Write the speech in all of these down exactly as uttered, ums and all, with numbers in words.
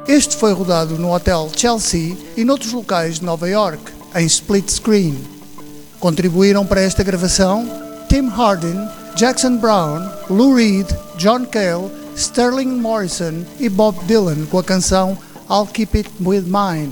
Este foi rodado no Hotel Chelsea e noutros locais de Nova York, em split screen. Contribuíram para esta gravação Tim Hardin, Jackson Browne, Lou Reed, John Cale, Sterling Morrison e Bob Dylan com a canção I'll Keep It With Mine.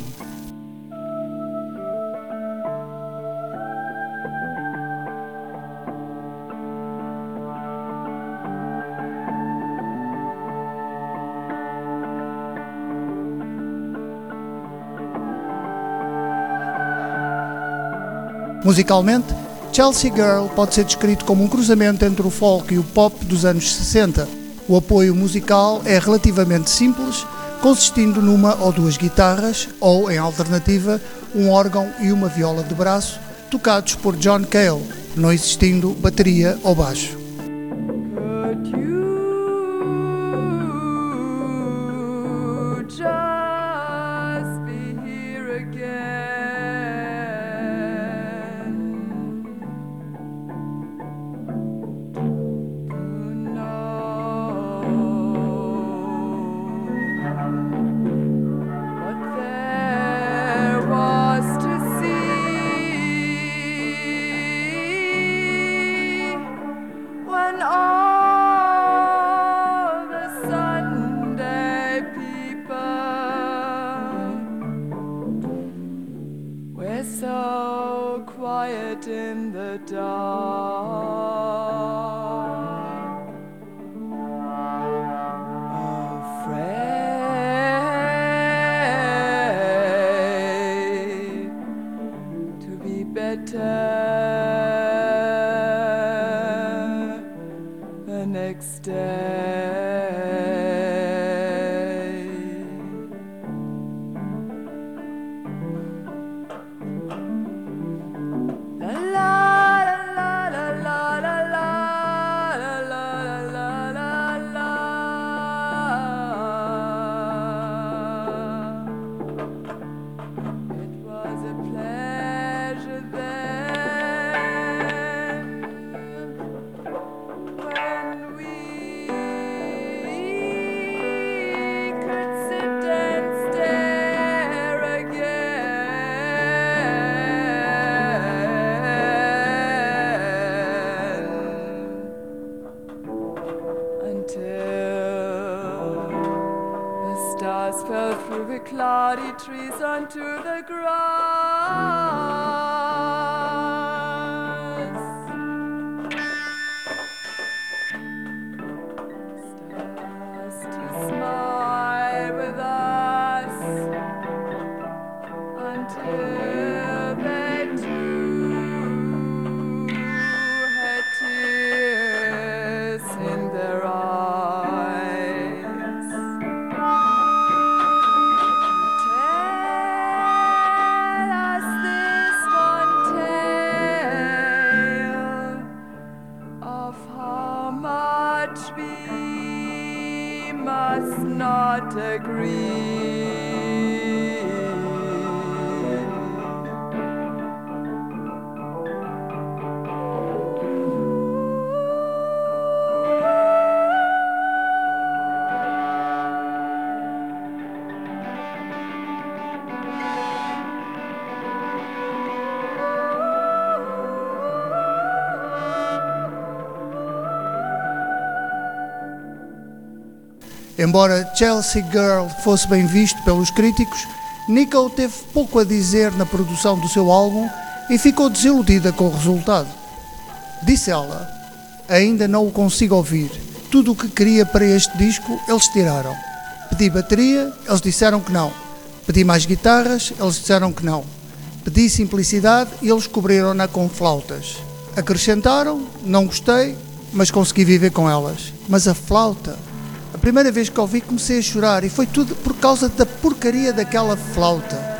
Musicalmente, Chelsea Girl pode ser descrito como um cruzamento entre o folk e o pop dos anos sessenta. O apoio musical é relativamente simples, consistindo numa ou duas guitarras, ou, em alternativa, um órgão e uma viola de braço, tocados por John Cale, não existindo bateria ou baixo. So quiet in the dark, afraid to be better the next day. Stars fell through the cloudy trees onto the grass. Stars to smile with us until they too had tears in their eyes. We must not agree. Embora Chelsea Girl fosse bem visto pelos críticos, Nico teve pouco a dizer na produção do seu álbum e ficou desiludida com o resultado. Disse ela: ainda não o consigo ouvir. Tudo o que queria para este disco eles tiraram. Pedi bateria, eles disseram que não. Pedi mais guitarras, eles disseram que não. Pedi simplicidade e eles cobriram-na com flautas. Acrescentaram, não gostei, mas consegui viver com elas. Mas a flauta... A primeira vez que ouvi comecei a chorar e foi tudo por causa da porcaria daquela flauta.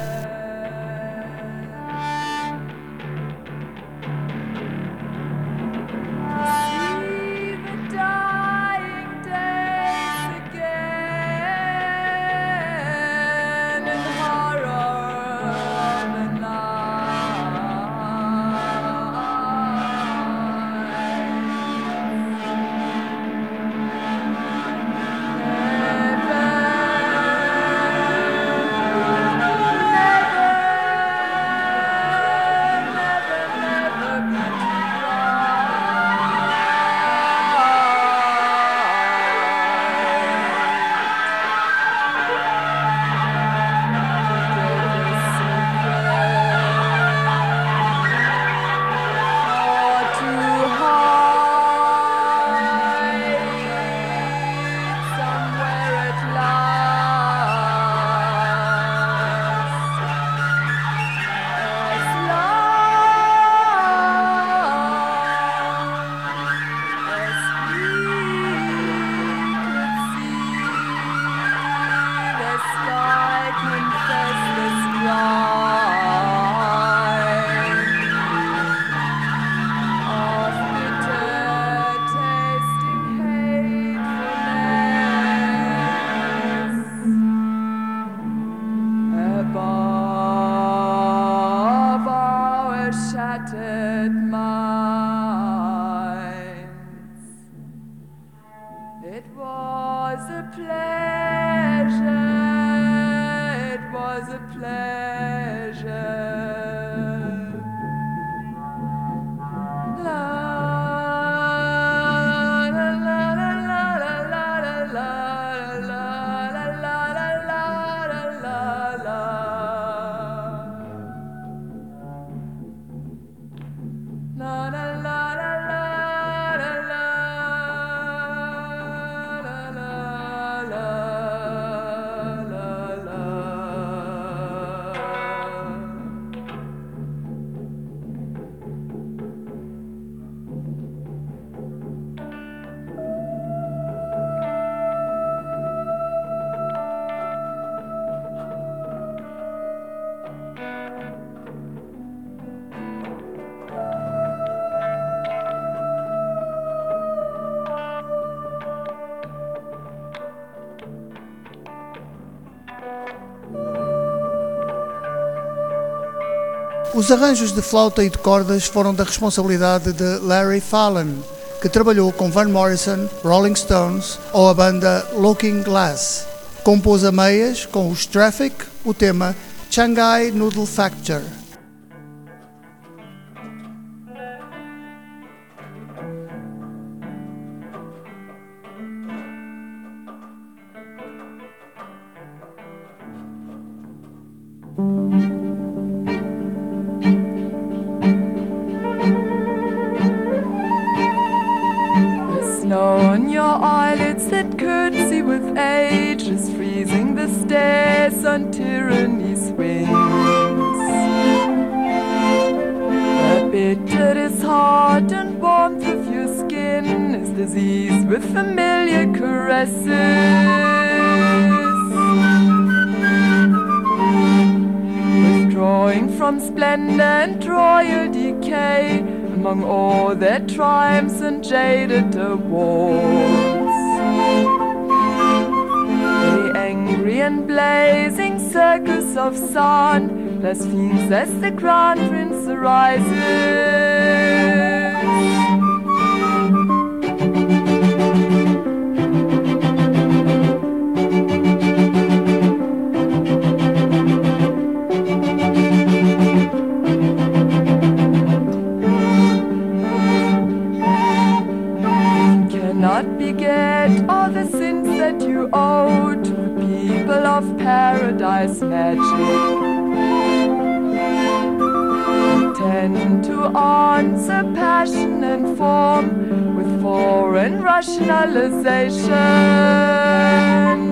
minds. It was a pleasure, it was a pleasure. La la la la la la la la la la la la la la. La la la la la la la la la la la. Os arranjos de flauta e de cordas foram da responsabilidade de Larry Fallon, que trabalhou com Van Morrison, Rolling Stones ou a banda Looking Glass. Compôs a meias, com os Traffic, o tema Shanghai Noodle Factory. Snow on your eyelids that curtsy with age is freezing the stairs on tyranny swings. The bitter is hard and warmth of your skin is disease with familiar caresses. Withdrawing from splendor and royal decay among all their triumphs and jaded awards. The angry and blazing circus of sun blasphemes as the crown prince arises. Not beget all the sins that you owe to the people of paradise magic. Tend to answer passion and form with foreign rationalization.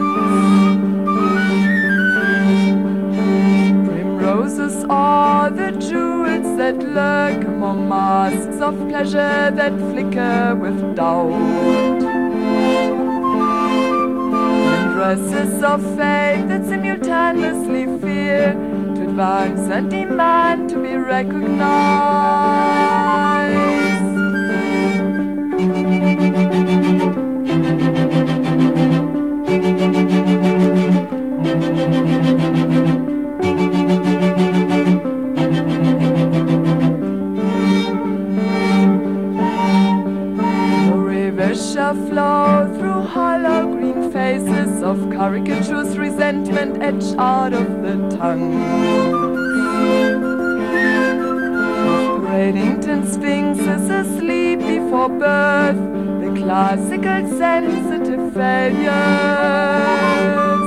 Primroses are the jewels that lurk among masks of pleasure that flicker with doubt. Dresses of fate that simultaneously fear to advance and demand to be recognized. The river shall flow through hollow green faces of caricatures, resentment etched out of the tongue. Bradenton Sphinx is asleep before birth, the classical sensitive failures.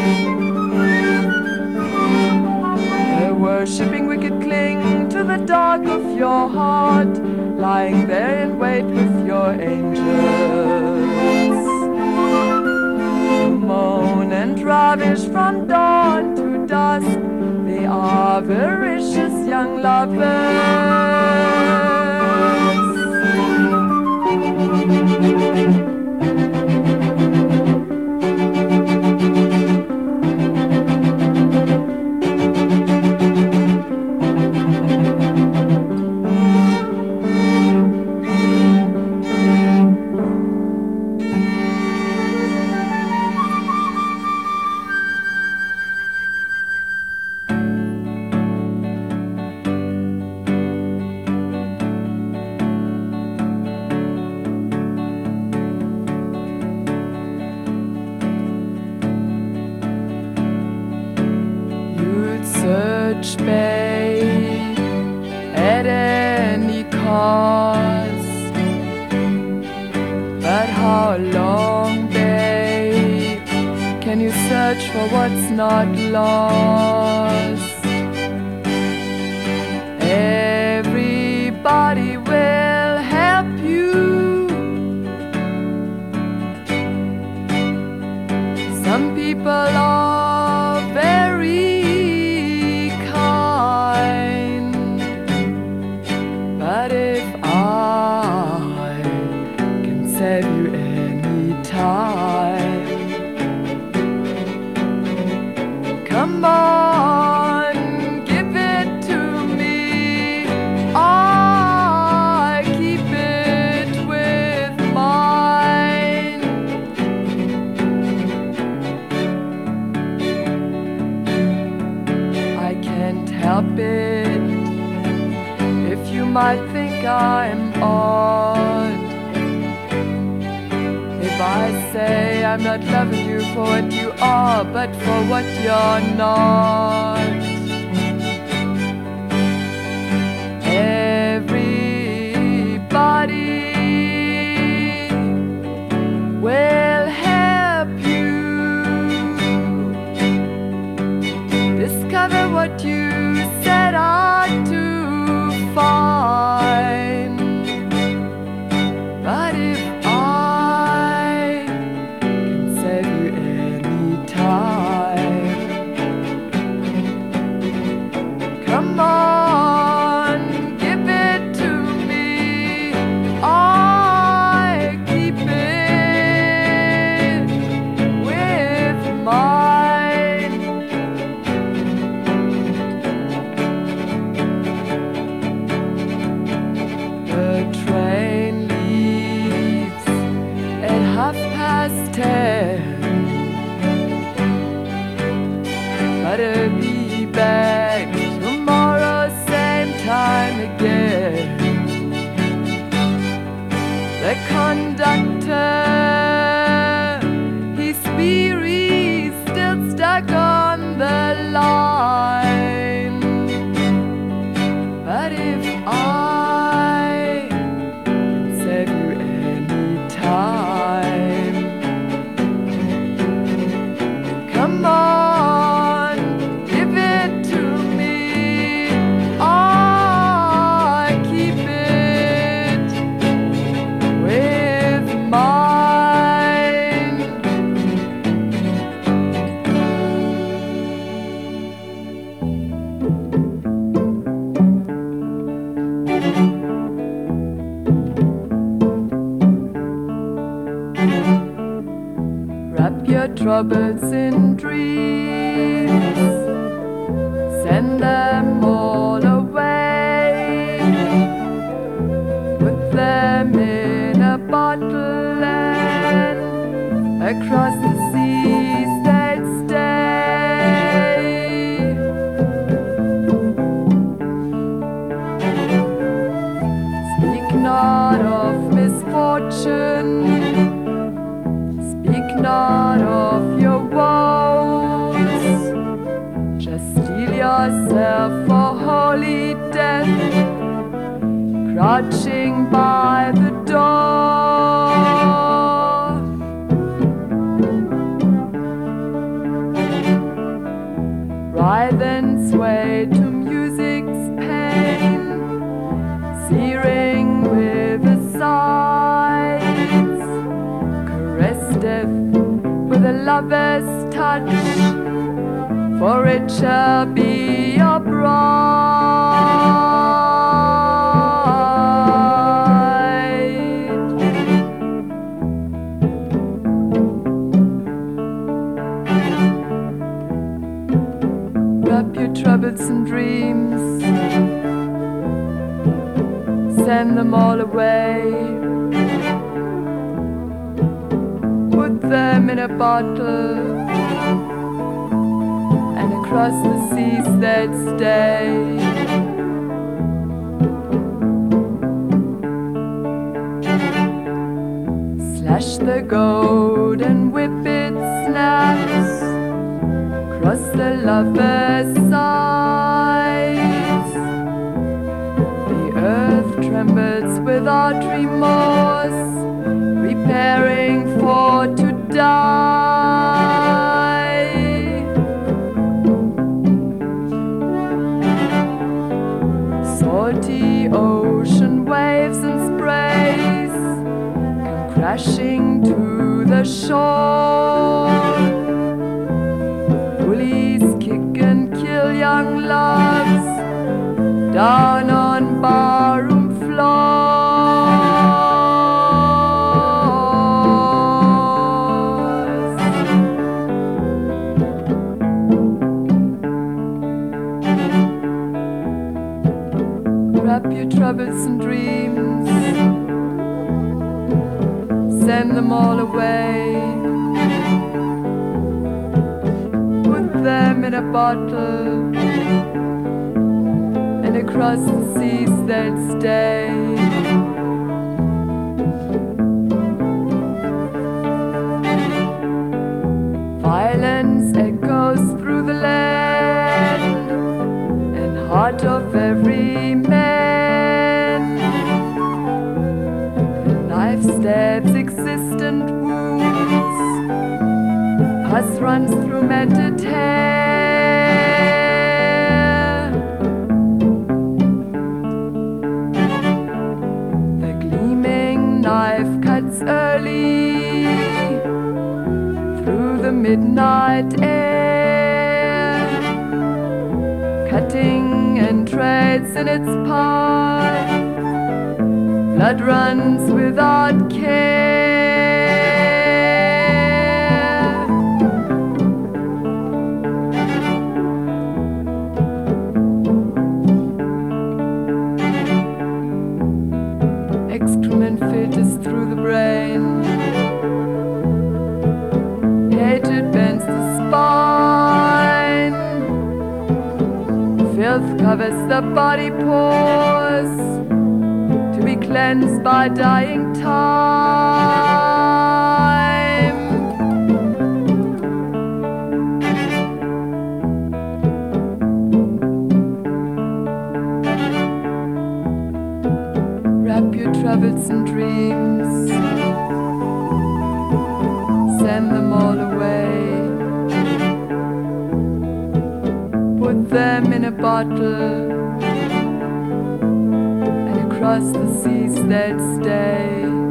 The worshipping wicked cling to the dark of your heart, lying there in wait with your angels. Moan and ravish from dawn to dusk, they are avaricious young lovers. English Bay at any cost. But how long, babe, can you search for what's not lost? Everybody will help you. Some people are very kind, but if I can save you any time, come on, give it to me. I keep it with mine. I can't help it if you might think I'm odd. If I say I'm not loving you for what you are, but for what you're not. Everybody will help you discover what you set out to find. But if I can save you any time, come on, give it to me. I keep it with mine. The train leaves at half past ten, but I'll be back tomorrow same time again. The conductor, he's weary, still stuck on the line. But if I can save you any time, come on, give it to me. I keep it with mine. Wrap your troubles in dreams, send them all away, put them in a bottle and across the seas they'd stay. Speak not of misfortune, speak not of your woes, just steel yourself for holy death, crouching by the door. Writhe and sway to music's pain, searing with the sighs, caress death with a lover's touch, for it shall be your bride. Wrap your troubles and dreams, send them all away, put them in a bottle, and across the seas they'd stay. Slash the goat and whip its snaps, cross the lover's side. trembles without remorse, preparing for to die. Salty ocean waves and sprays come crashing to the shore. Bullies kick and kill young loves down on barroom floors. Wrap your troubles and dreams, send them all away, put them in a bottle, and across the seas they'll stay. Violence echoes through the land and heart of every man. The knife stabs existent wounds, pus runs through matted hair. The gleaming knife cuts early through the midnight air, cutting and treads in its path. Blood runs without care. Excrement filters through the brain. Hatred bends the spine. Filth covers the body pores, to be cleansed by dying time. Wrap your troubles and dreams, send them all away, put them in a bottle, and across the seas they'll stay.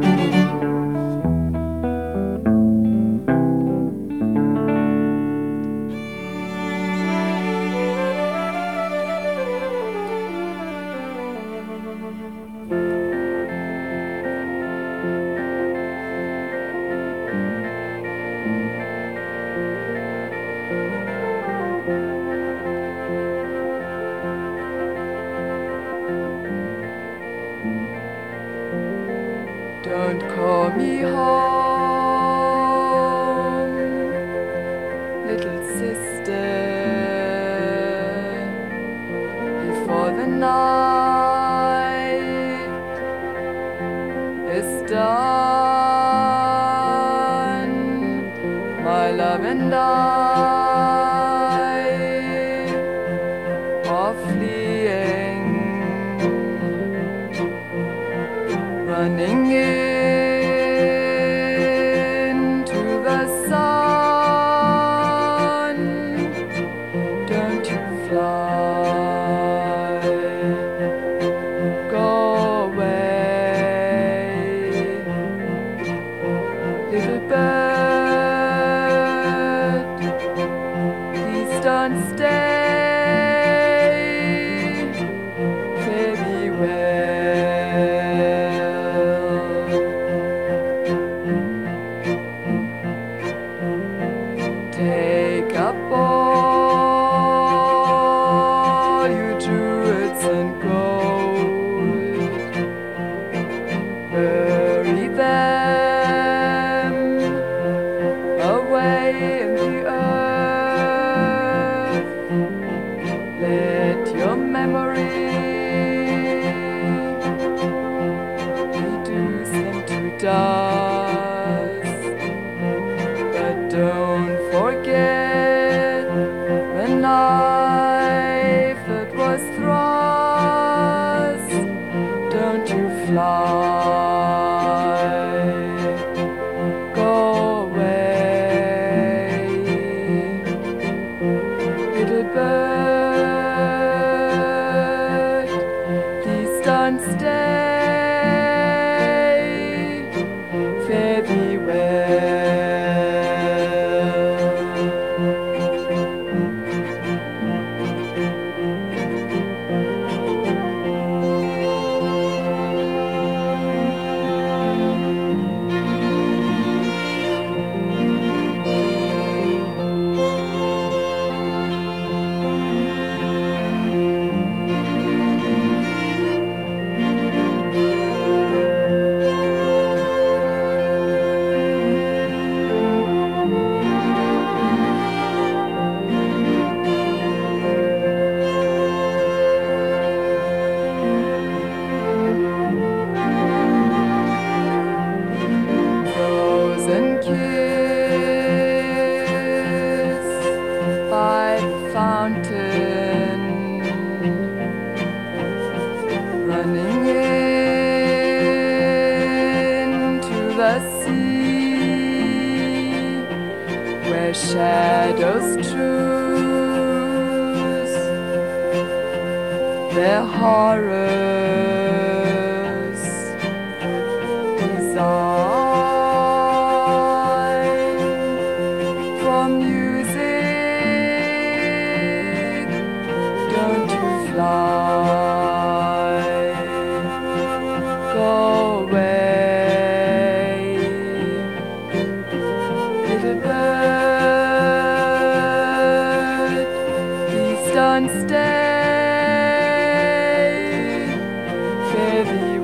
Don't call me home, little sister, before the night is done. My love and I are fleeing, running into the sun. Don't you fly, go away, little bird, please don't stay. Fare thee well. Take up all your jewels and gold, bury them away in the earth. Let your memory reduce them to dust, but don't forget the knife that was thrust. Don't you Go away, little bird, please don't stay, fare thee well. Running into the sea, where shadows choose their horrors design for music. Don't you fly? Don't stay, fare thee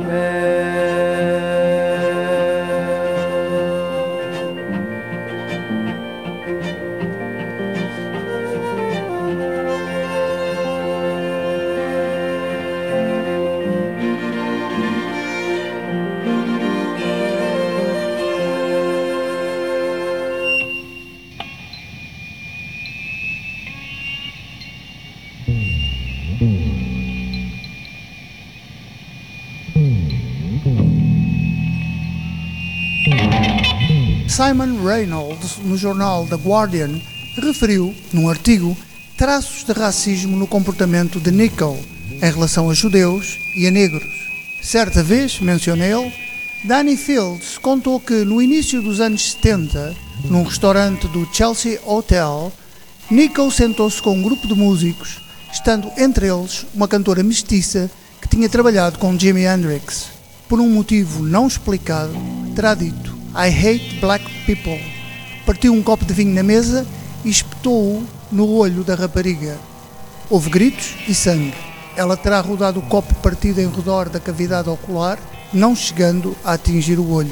Simon Reynolds, no jornal The Guardian, referiu, num artigo, traços de racismo no comportamento de Nico em relação a judeus e a negros. Certa vez, menciona ele, Danny Fields contou que no início dos anos setenta, num restaurante do Chelsea Hotel, Nico sentou-se com um grupo de músicos, estando entre eles uma cantora mestiça que tinha trabalhado com Jimi Hendrix. Por um motivo não explicado, terá dito I hate black people. Partiu um copo de vinho na mesa e espetou-o no olho da rapariga. Houve gritos e sangue. Ela terá rodado o copo partido em redor da cavidade ocular, não chegando a atingir o olho.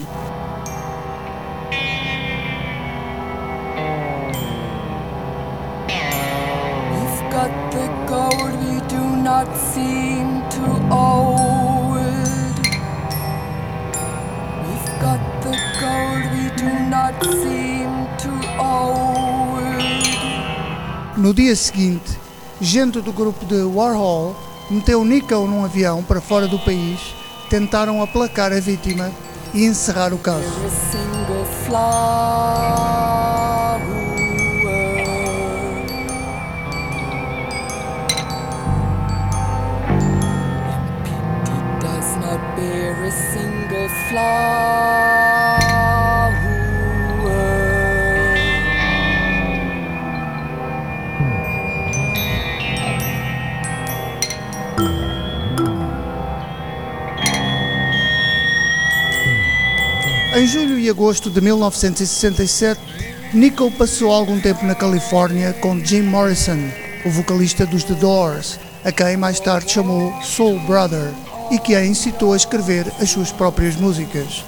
We've got the gold we do not seem to own. We've got the gold we do not seem to own. No dia seguinte, gente do grupo de Warhol meteu Nico num avião para fora do país, tentaram aplacar a vítima e encerrar o caso. Em julho e agosto de mil novecentos e sessenta e sete, Nico passou algum tempo na Califórnia com Jim Morrison, o vocalista dos The Doors, a quem mais tarde chamou Soul Brother e que a incitou a escrever as suas próprias músicas.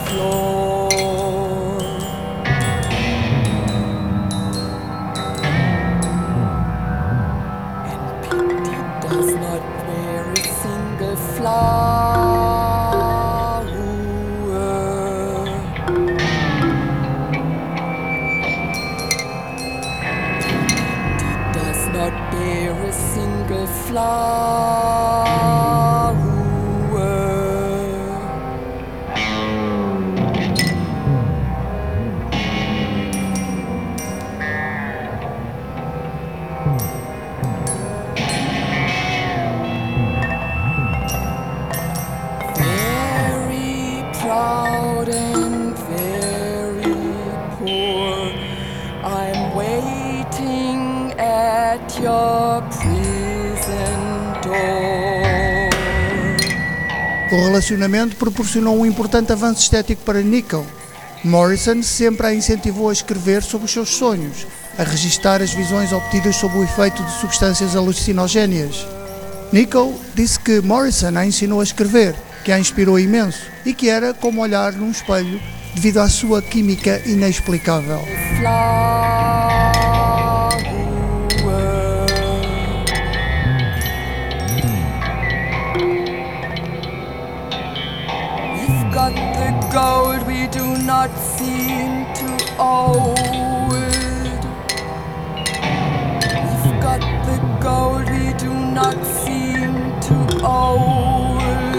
O relacionamento proporcionou um importante avanço estético para Nico. Morrison sempre a incentivou a escrever sobre os seus sonhos, a registar as visões obtidas sob o efeito de substâncias alucinogéneas. Nico disse que Morrison a ensinou a escrever, que a inspirou imenso e que era como olhar num espelho devido à sua química inexplicável. We've got the gold we do not seem to own. We've got the gold we do not seem to own.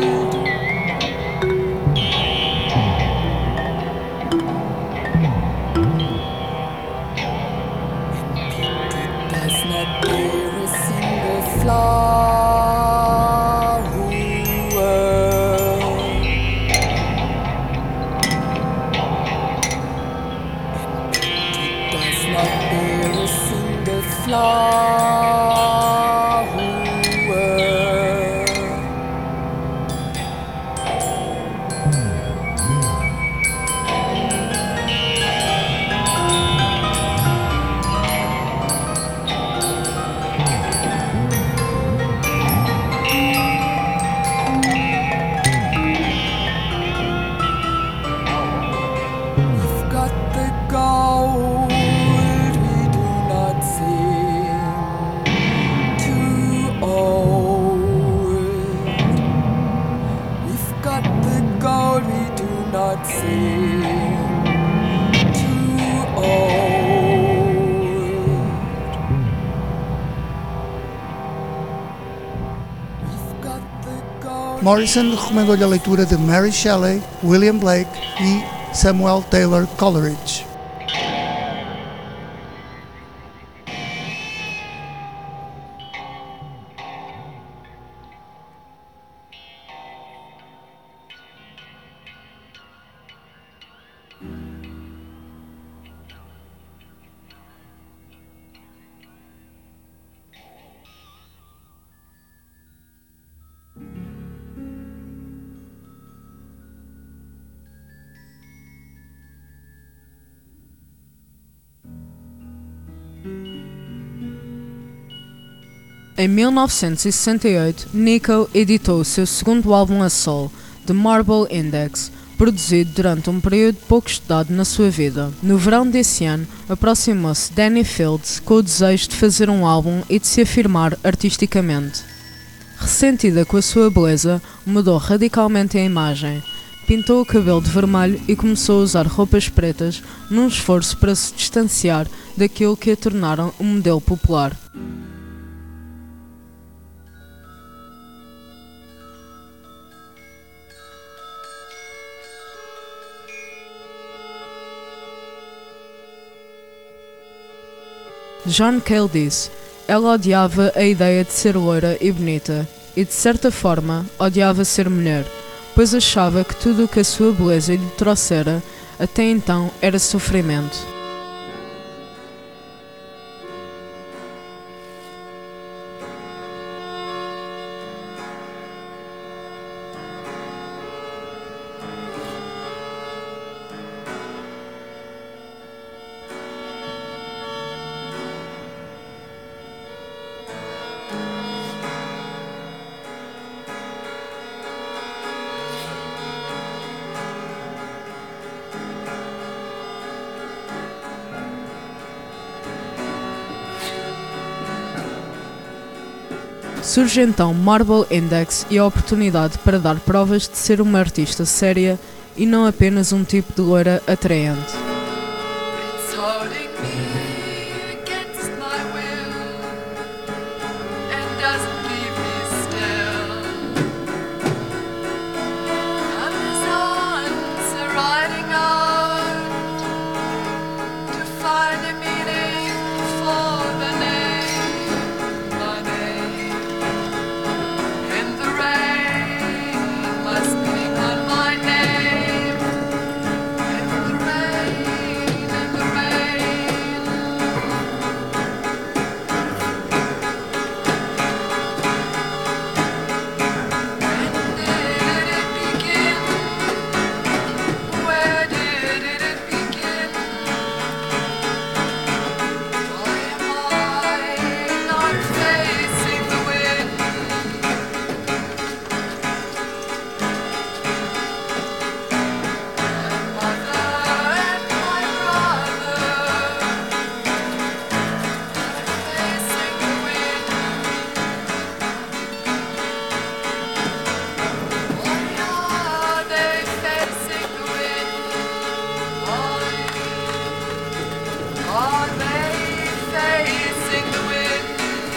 Morrison recomendou-lhe a leitura de Mary Shelley, William Blake e Samuel Taylor Coleridge. Em mil novecentos e sessenta e oito, Nico editou o seu segundo álbum a solo, The Marble Index, produzido durante um período pouco estudado na sua vida. No verão desse ano, aproximou-se Danny Fields com o desejo de fazer um álbum e de se afirmar artisticamente. Ressentida com a sua beleza, mudou radicalmente a imagem, pintou o cabelo de vermelho e começou a usar roupas pretas num esforço para se distanciar daquilo que a tornaram um modelo popular. John Cale disse: ela odiava a ideia de ser loira e bonita, e de certa forma odiava ser mulher, pois achava que tudo o que a sua beleza lhe trouxera até então era sofrimento. Surge então Marble Index e a oportunidade para dar provas de ser uma artista séria e não apenas um tipo de loira atraente.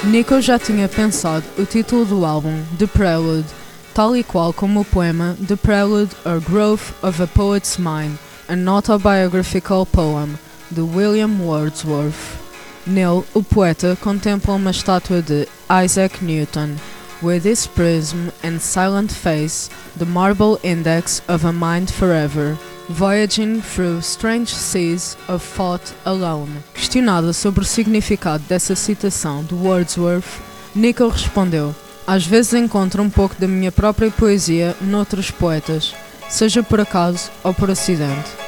Nico já tinha pensado o título do álbum, The Prelude, tal e qual como o poema The Prelude or Growth of a Poet's Mind, an Autobiographical Poem, de William Wordsworth. Nele, o poeta contempla uma estátua de Isaac Newton, with his prism and silent face, the marble index of a mind forever, voyaging through strange seas of thought alone. Questionada sobre o significado dessa citação de Wordsworth, Nico respondeu: às vezes encontro um pouco da minha própria poesia noutros poetas, seja por acaso ou por acidente.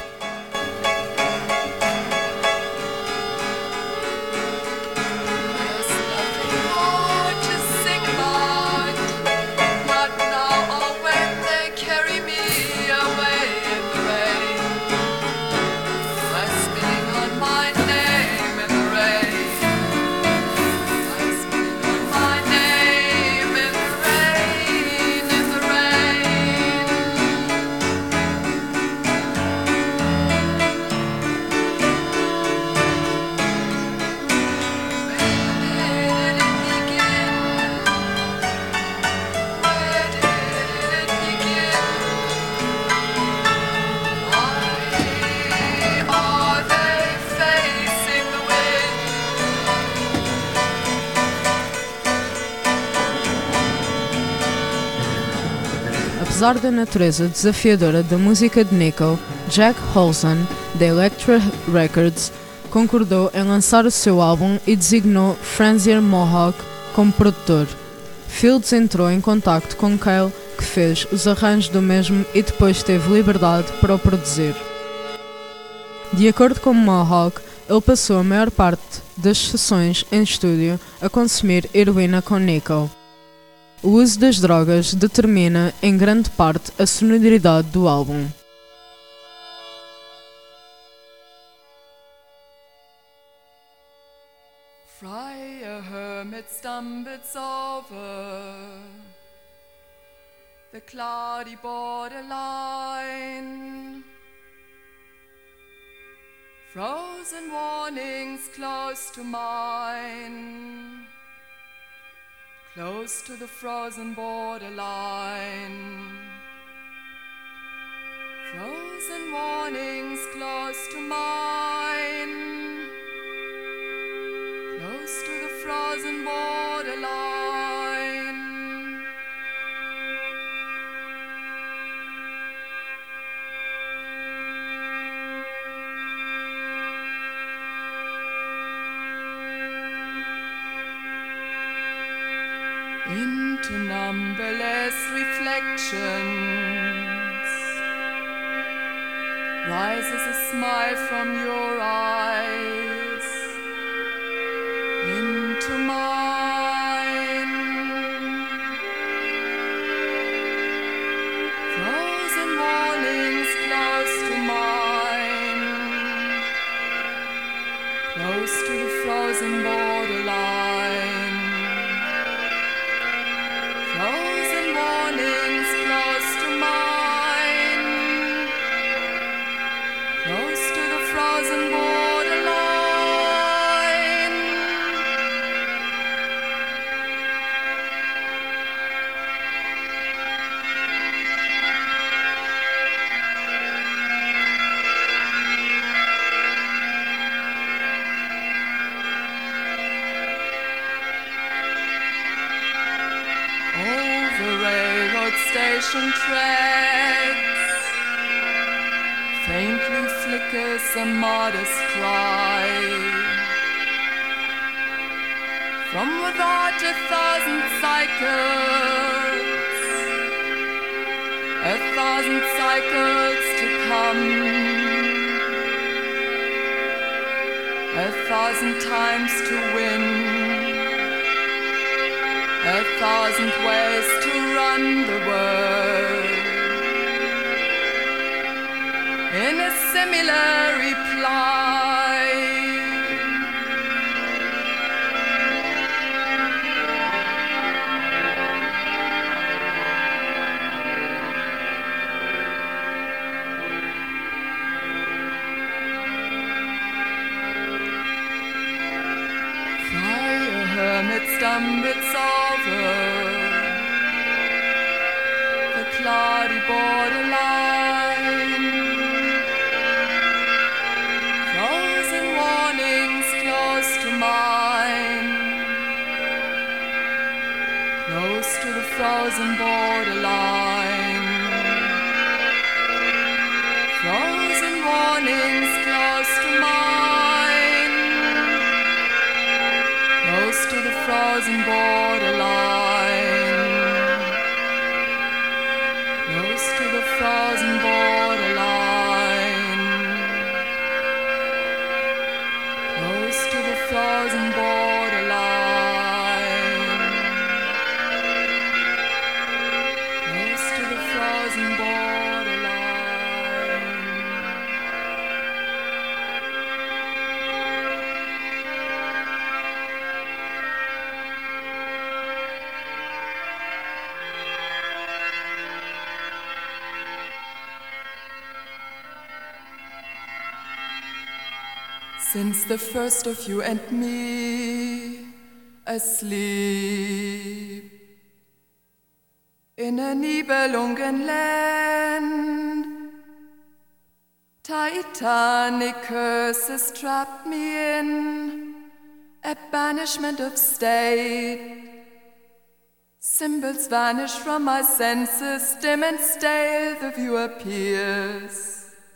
Apesar da natureza desafiadora da música de Nico, Jack Holson, da Elektra Records, concordou em lançar o seu álbum e designou Frazier Mohawk como produtor. Fields entrou em contacto com Cale, que fez os arranjos do mesmo e depois teve liberdade para o produzir. De acordo com Mohawk, ele passou a maior parte das sessões em estúdio a consumir heroína com Nico. O uso das drogas determina, em grande parte, a sonoridade do álbum. Friar hermit stumbles over the cloudy borderline, frozen warnings close to mine. Close to the frozen borderline. Frozen warnings close to mine. Close to the frozen borderline. Into numberless reflections rises a smile from your eyes into mine. Frozen warnings close to mine, close to the frozen borderline. Frozen warnings close to mine, close to the frozen borderline. Over railroad station tracks, faintly flickers a modest cry. From without a thousand cycles, a thousand cycles to come, a thousand times to win, a thousand ways to run the world. In a similar reply, Friar hermit stumbles over the cloudy borderline. Frozen warnings close to mine, close to the frozen borderline. Frozen warnings close to mine, close to the frozen borderline, close to the frozen borderline, close to the frozen borderline, close to the frozen borderline. Since the first of you and me asleep in a Nibelungenland, Titanic curses trapped me in a banishment of state. Symbols vanish from my senses, dim and stale the view appears.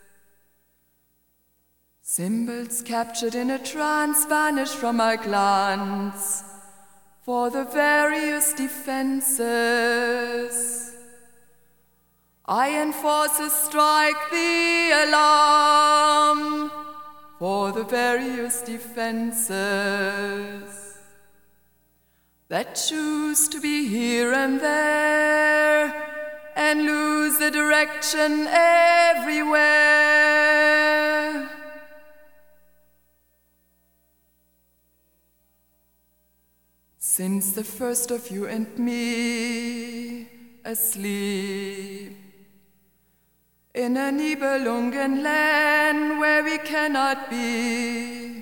Symbols captured in a trance vanish from my glance for the various defenses. Iron forces strike the alarm for the various defenses that choose to be here and there and lose the direction everywhere. Since the first of you and me asleep in a Nibelungenland where we cannot be,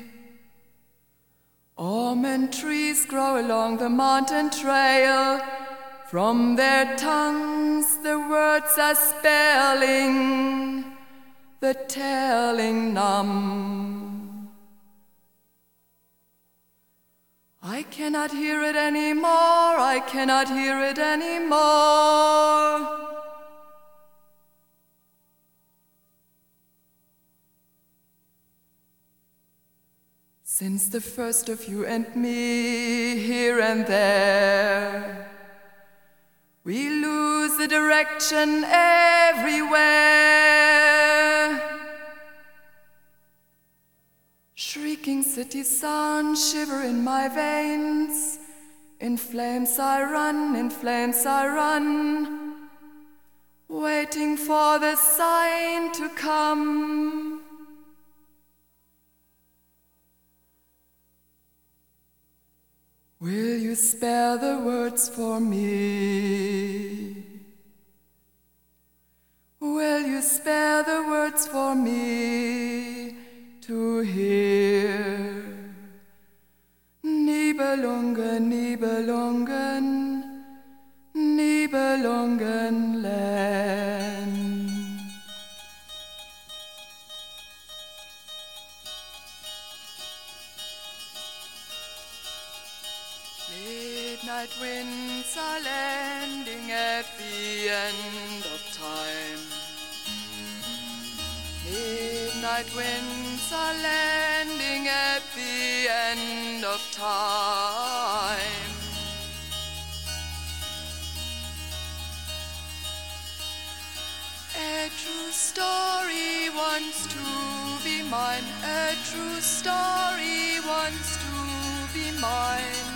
almond trees grow along the mountain trail. From their tongues the words are spelling, the telling numb. I cannot hear it anymore, I cannot hear it anymore. Since the first of you and me, here and there, we lose the direction everywhere. Shrieking city sound shiver in my veins. In flames I run, in flames I run, waiting for the sign to come. Will you spare the words for me? Will you spare the words for me to hear? Nibelungen, Nibelungen, Nibelungenland. Midnight winds are landing at the end of time. Midnight winds are landing at the end of time. A true story wants to be mine. A true story wants to be mine.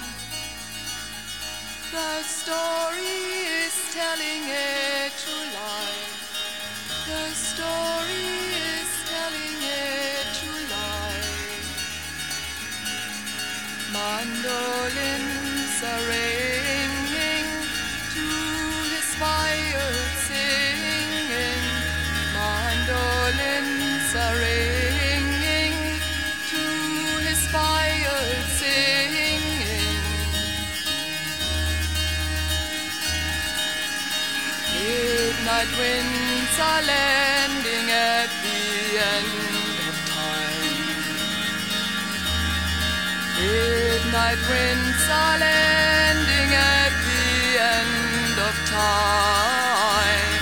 The story is telling a true lie. The story is telling a true lie. Mandolins are ringing to his viol singing. Mandolins are ringing to his viol singing. winds are landing at the end of time. Midnight winds are landing at the end of time.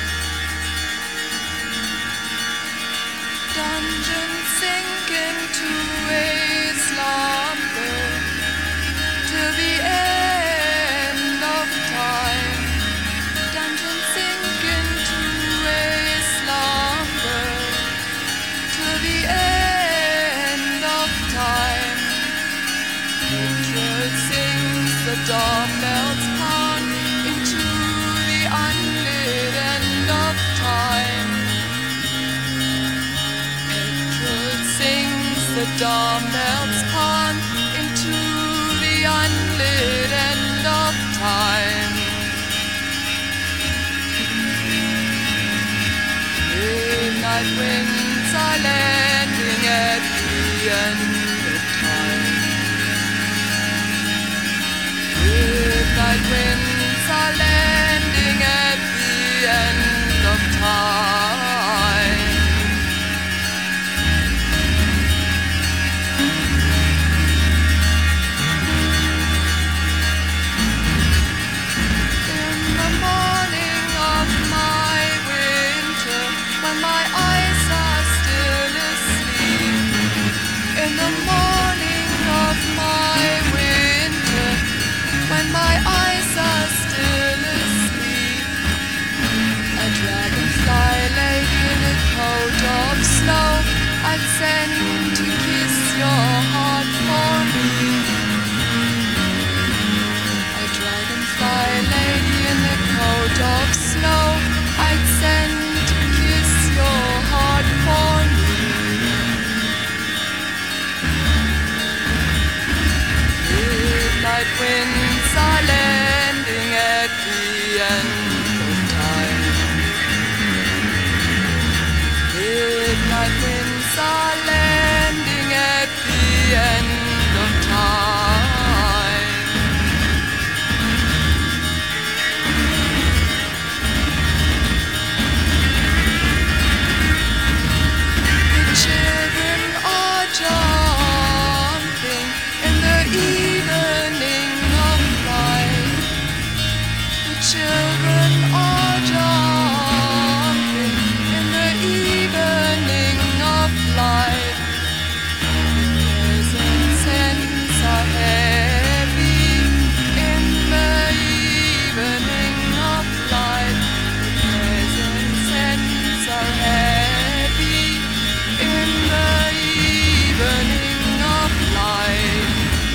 Dungeons sink into a slumber till the end of time. Dungeons sink into a slumber till the end of time. Hatred sings the dawn bells pound into the unlit end of time. Hatred sings the dawn bells pound into the unlit end of time. Midnight winds are landing at the end of time. Midnight winds are landing at the end of time. In the morning of my winter, when my eyes are still asleep. In the morning of my winter, when my eyes are still asleep, a dragonfly lay in a coat of snow I'd send to kiss your heart for me. A dragonfly lay in a coat of snow I'd send to kiss your heart for me. Midnight winds are landing at the end of time. Midnight winds are landing at the end of time. The children are jumping in the evening of light. The children are jumping in the evening of light. Presents ends are heavy in the evening of light. Presents ends are heavy in the evening of light.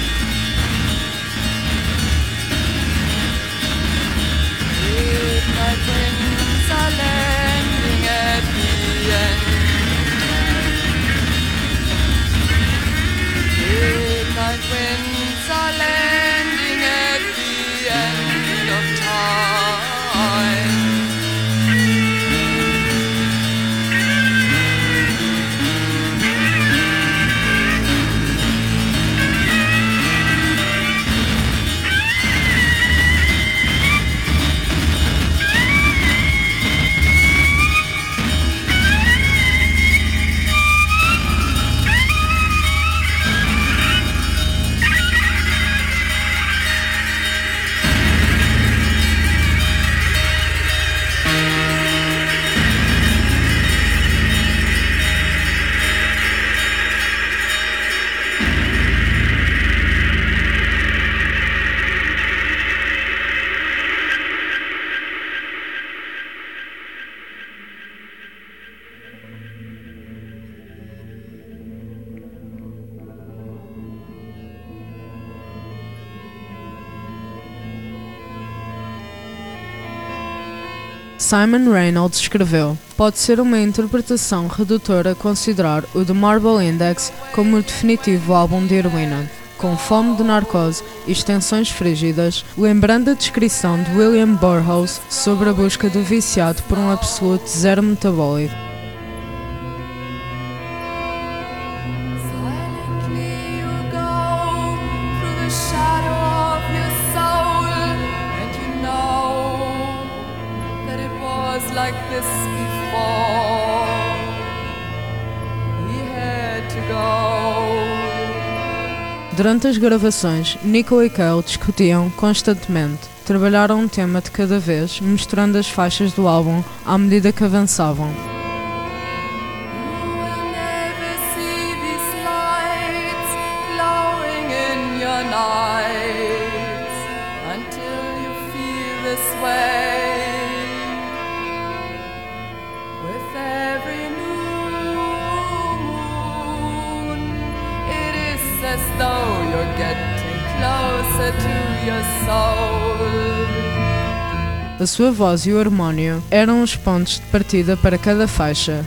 Midnight winds are landing at the end of time. Midnight winds are landing at the end of time. Simon Reynolds escreveu: pode ser uma interpretação redutora considerar o The Marble Index como o definitivo álbum de heroína, com fome de narcose e extensões frígidas, lembrando a descrição de William Burroughs sobre a busca do viciado por um absoluto zero metabólico. Silently you go through the shadow of your soul, and you know that it was like Durante as gravações, Nico e Cale discutiam constantemente. Trabalharam um tema de cada vez, misturando as faixas do álbum à medida que avançavam. As though you're getting closer to your soul. A sua voz e o harmónio eram os pontos de partida para cada faixa.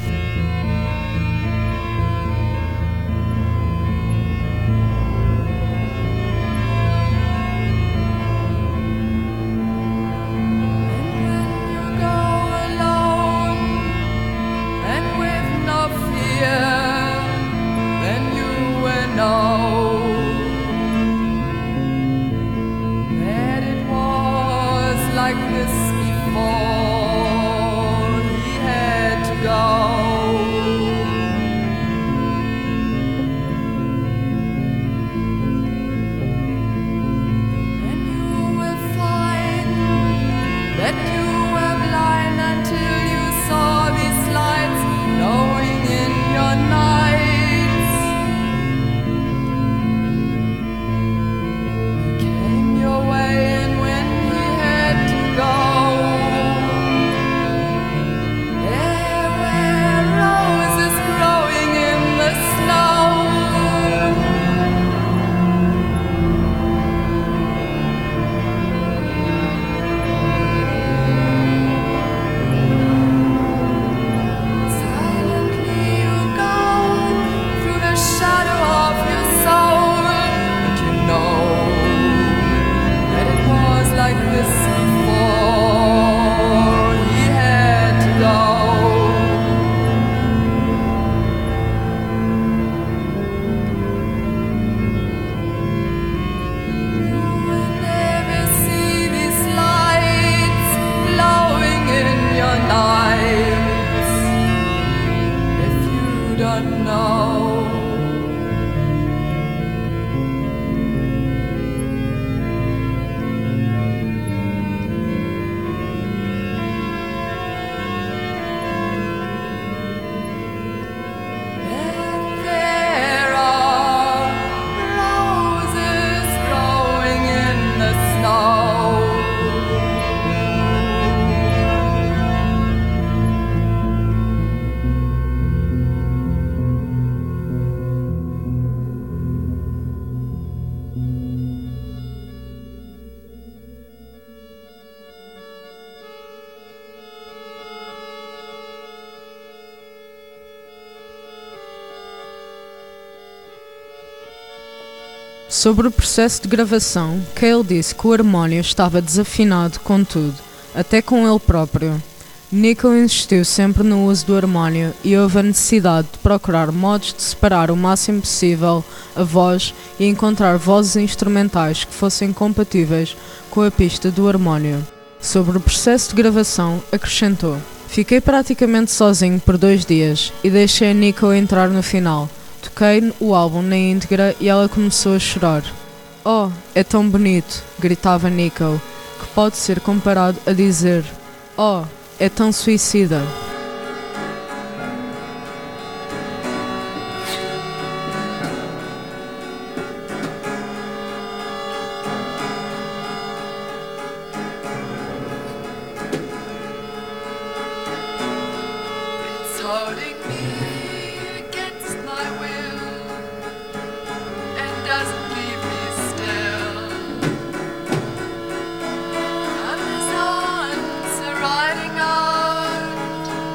Sobre o processo de gravação, Cale disse que o harmónio estava desafinado com tudo, até com ele próprio. Nico insistiu sempre no uso do harmónio e houve a necessidade de procurar modos de separar o máximo possível a voz e encontrar vozes instrumentais que fossem compatíveis com a pista do harmónio. Sobre o processo de gravação, acrescentou: "Fiquei praticamente sozinho por dois dias e deixei a Nico entrar no final. Toquei o álbum na íntegra e ela começou a chorar. Oh, é tão bonito", gritava Nico, que pode ser comparado a dizer: "Oh, é tão suicida". It's holding me against my will and doesn't leave me still. And the suns are riding out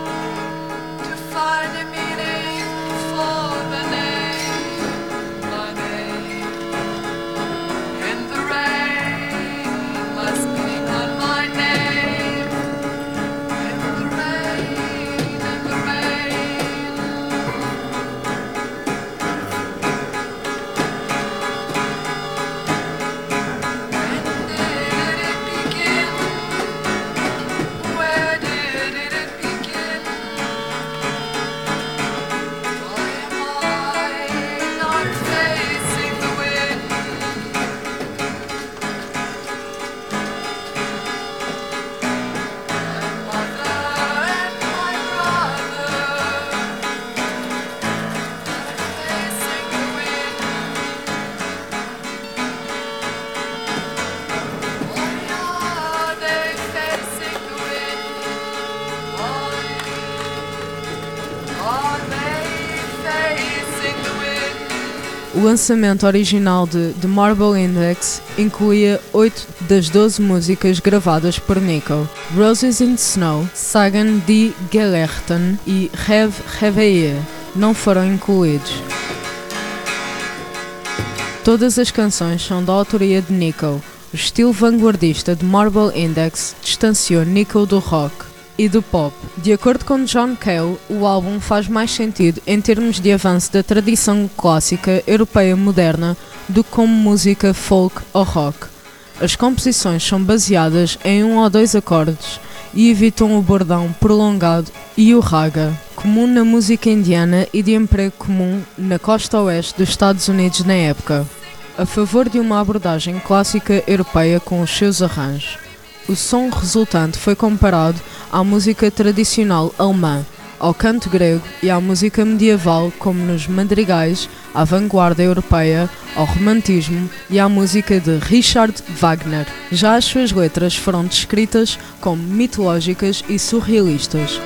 O lançamento original de The Marble Index incluía oito das doze músicas gravadas por Nico. Roses in the Snow, Sagen die Gelehrten e Rêve Réveillé não foram incluídos. Todas as canções são da autoria de Nico. O estilo vanguardista de Marble Index distanciou Nico do rock e do pop. De acordo com John Cale, o álbum faz mais sentido em termos de avanço da tradição clássica europeia moderna do que como música folk ou rock. As composições são baseadas em um ou dois acordes e evitam o bordão prolongado e o raga, comum na música indiana e de emprego comum na costa oeste dos Estados Unidos na época, a favor de uma abordagem clássica europeia com os seus arranjos. O som resultante foi comparado à música tradicional alemã, ao canto grego e à música medieval, como nos madrigais, à vanguarda europeia, ao romantismo e à música de Richard Wagner. Já as suas letras foram descritas como mitológicas e surrealistas.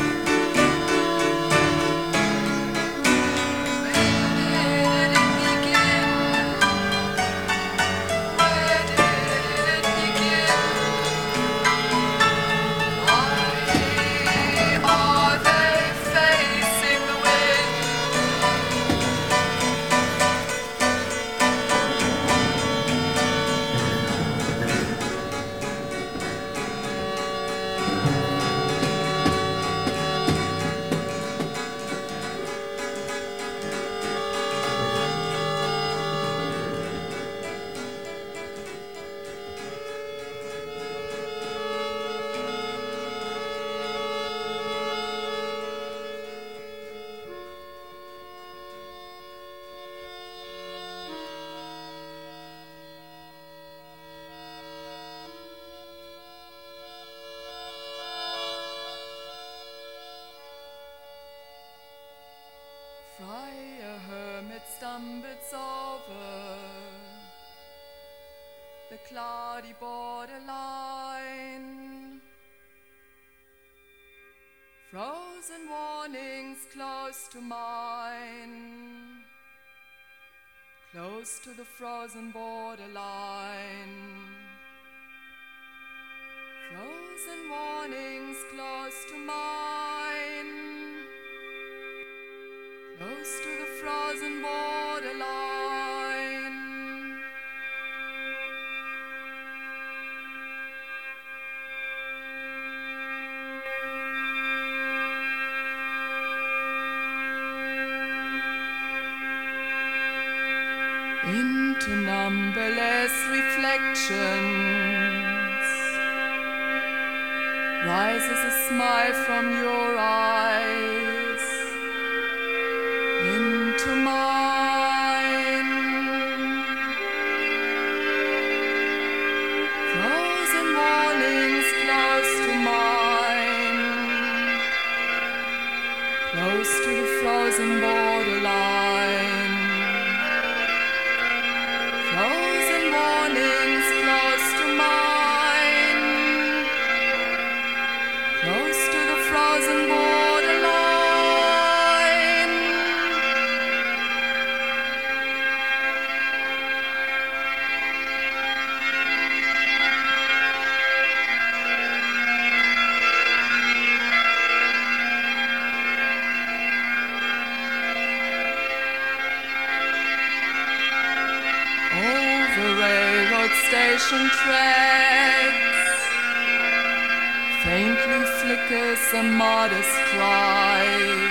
Friar hermit stumbles over the cloudy borderline. Frozen warnings close to mine, close to the frozen borderline. Frozen warnings close to mine, close to the frozen borderline. Into numberless reflections rises a smile from your eyes. Into mine, frozen warnings close to mine, close to the frozen borderline. Frozen warnings close to mine, close to the frozen borderline. Over railroad station tracks, faintly flickers a modest cry.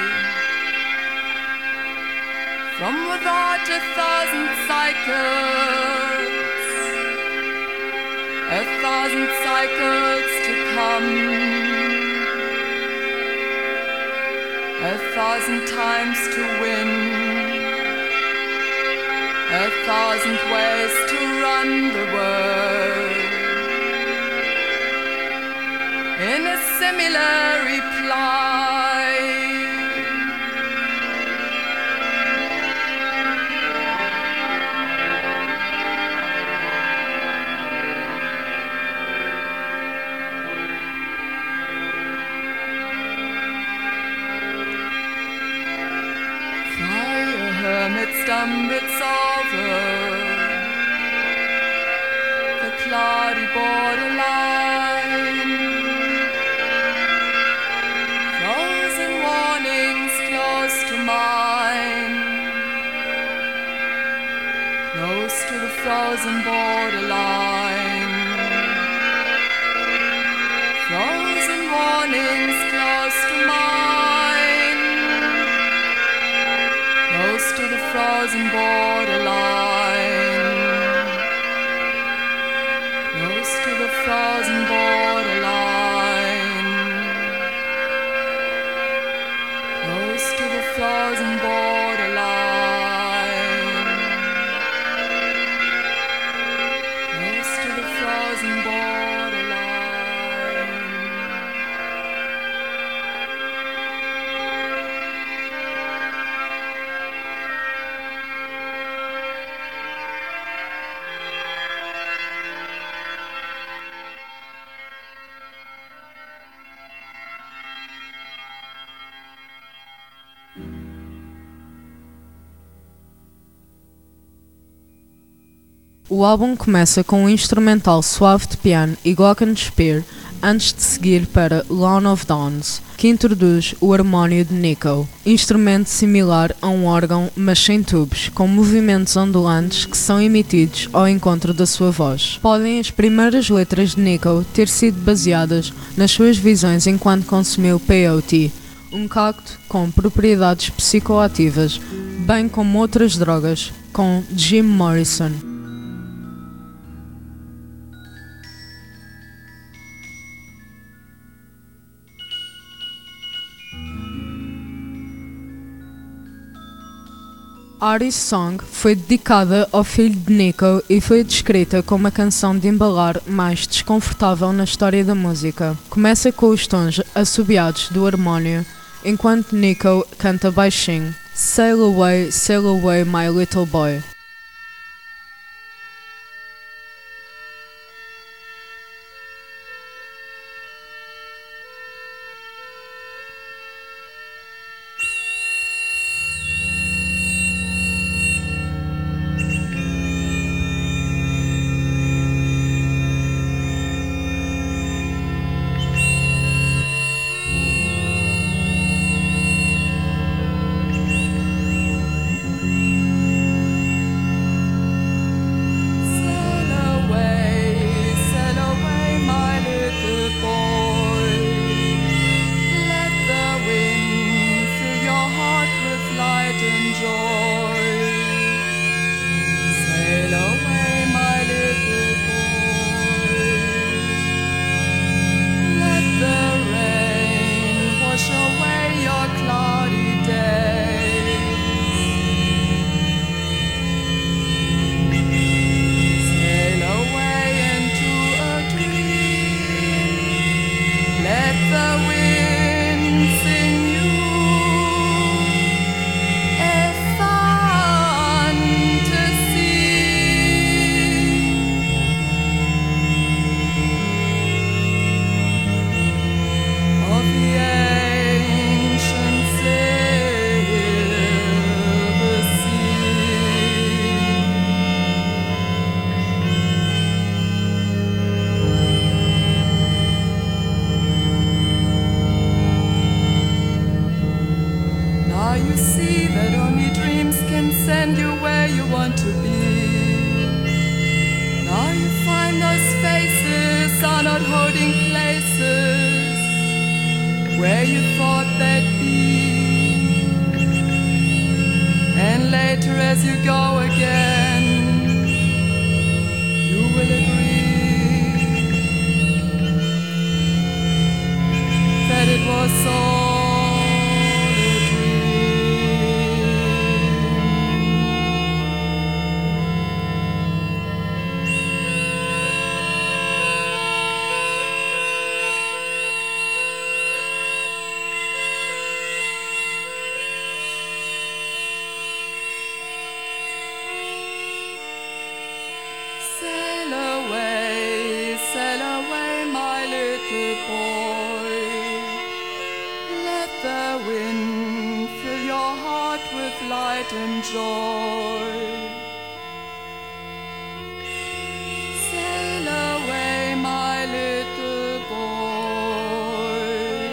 From without a thousand cycles, a thousand cycles to come, a thousand times to win, a thousand ways to run the world. In a similar reply, Friar amidst, amidst over the cloudy borderline. Frozen warnings close to mine, close to the frozen borderline. Frozen warnings close to mine, close to the frozen borderline, close to the frozen borderline, close to the frozen borderline, close to the frozen borderline. O álbum começa com um instrumental suave de piano e glockenspiel antes de seguir para Lawn of Dawns, que introduz o harmónio de Nico, instrumento similar a um órgão mas sem tubos, com movimentos ondulantes que são emitidos ao encontro da sua voz. Podem as primeiras letras de Nico ter sido baseadas nas suas visões enquanto consumiu peyote, um cacto com propriedades psicoativas, bem como outras drogas, com Jim Morrison. Artie's Song foi dedicada ao filho de Nico e foi descrita como a canção de embalar mais desconfortável na história da música. Começa com os tons assobiados do harmónio, enquanto Nico canta baixinho "Sail away, sail away my little boy". Where you thought they'd be, and later as you go again, you will agree that it was all a dream. Sail away, sail away, my little boy. of light and joy. Sail away, my little boy.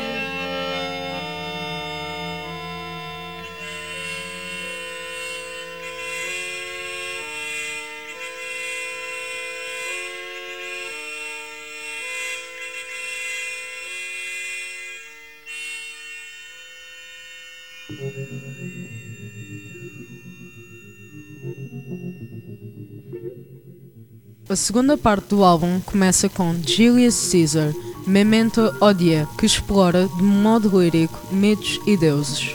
A segunda parte do álbum começa com Julius Caesar, Memento Hodie, que explora de modo lírico mitos e deuses.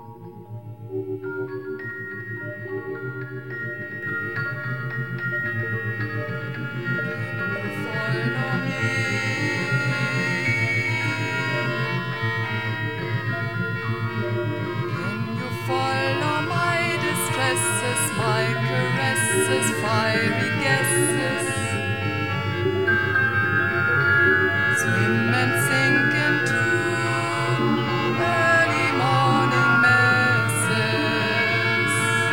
My caresses, fiery guesses, swim and sink into early morning messes.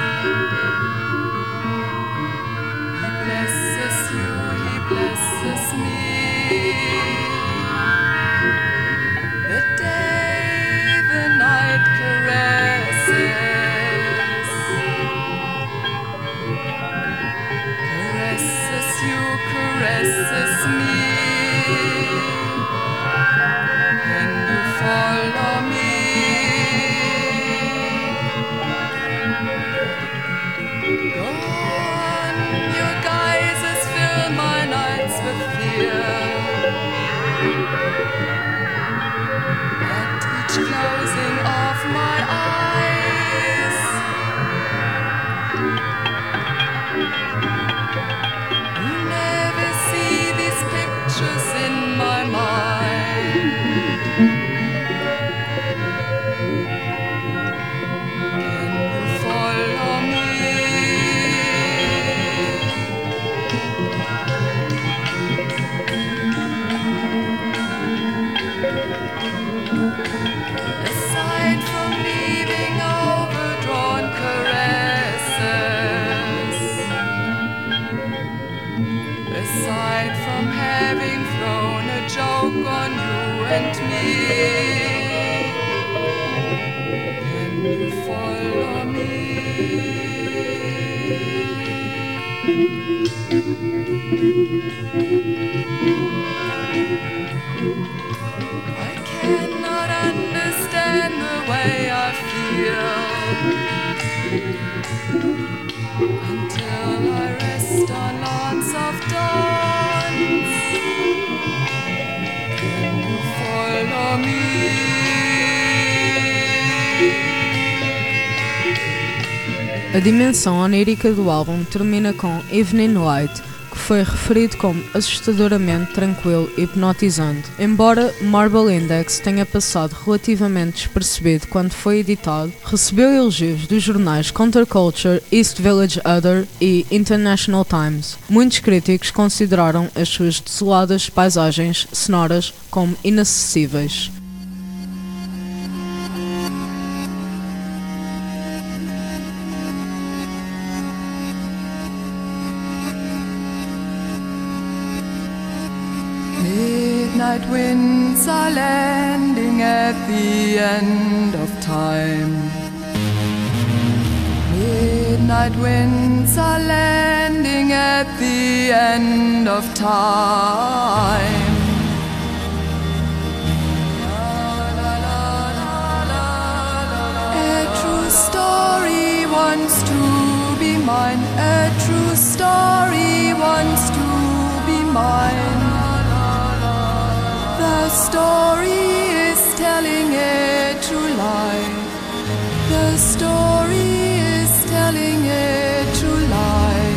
He blesses you, he blesses me. The day, the night caresses. You caresses me. Can you follow me? Go on, your guises fill my nights with fear. At each closing of my eyes, in my mind. Can you follow me? Aside from leaving overdrawn caresses, aside from having thrown a joke on you and me, can you follow me? I cannot understand the way I feel until I rest on lawns of dawns. Can you follow me? A dimensão onírica do álbum termina com Evening Light, que foi referido como assustadoramente tranquilo e hipnotizante. Embora Marble Index tenha passado relativamente despercebido quando foi editado, recebeu elogios dos jornais Counterculture, East Village Other e International Times. Muitos críticos consideraram as suas desoladas paisagens sonoras como inacessíveis. Midnight winds are landing at the end of time. Midnight winds are landing at the end of time. A true story wants to be mine. A true story wants to be mine. The story is telling a true lie. The story is telling a true lie.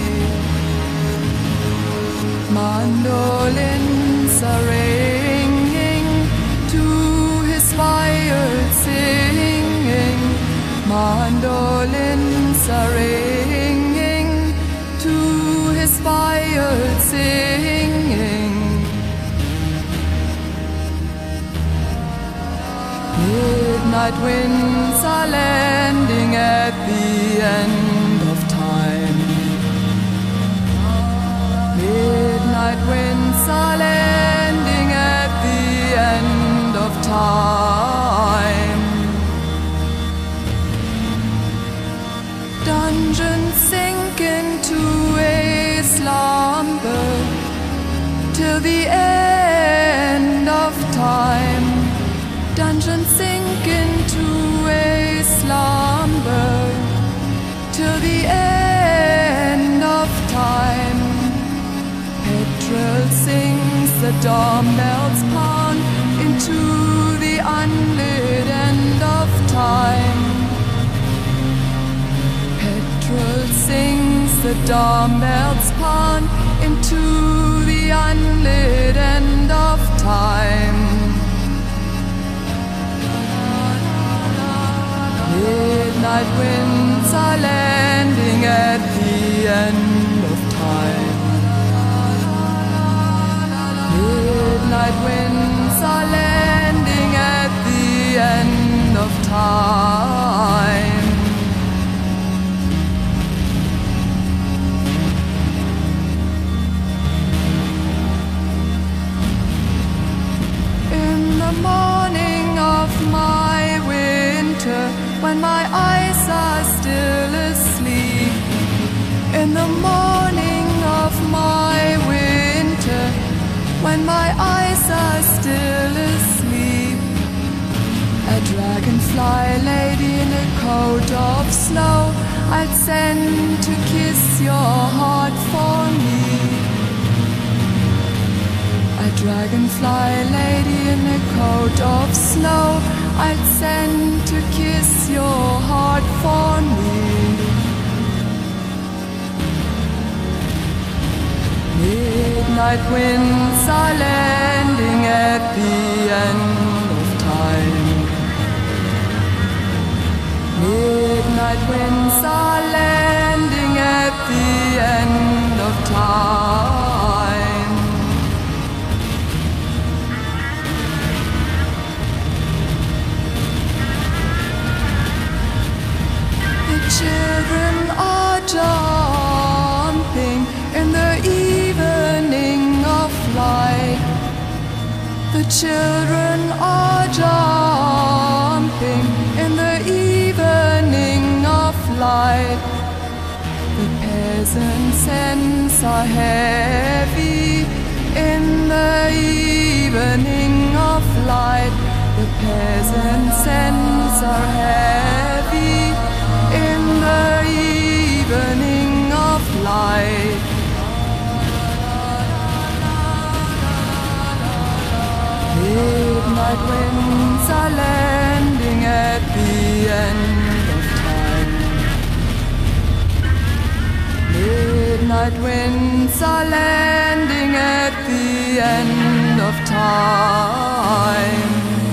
Mandolins are ringing to his viol singing. Mandolins are ringing to his viol singing. Midnight winds are landing at the Dungeons sink into a slumber till the end of time. Dungeons sink into a slumber till the end of time. Petrol sings, the dumbbells pound into the unlit end of time. Petrol sings, the dumbbells pound into the unlit end of time. Midnight winds are landing at the end of time. Midnight winds are landing at the end of time. In the morning of my winter, when my eyes are still asleep, in the morning of my winter, when my eyes are still asleep, a dragonfly lady in a coat of snow I'd send to kiss your heart for me. A dragonfly lady in a coat of snow I'd send to kiss your heart for me. Midnight winds are landing at the end of time. Midnight winds are landing at the end of time. The children are jumping in the evening of light. The children are jumping in the evening of light. The peasants' hands are heavy in the evening of light. The peasants' hands are heavy in the evening of light. Midnight winds are landing at the end of time. Midnight winds are landing at the end of time.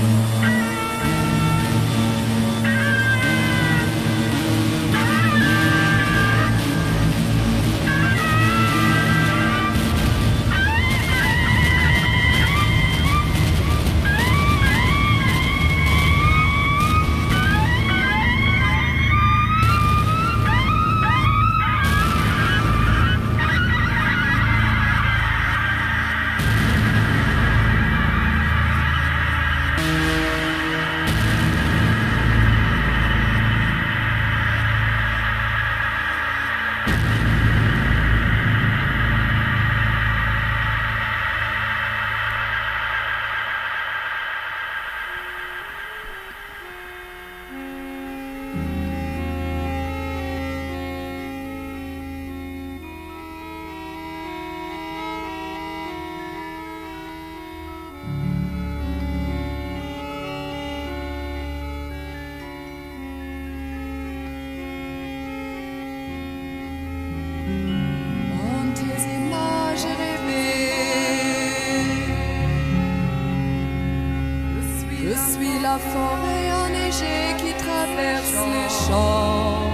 La forêt enneigée qui traverse les champs.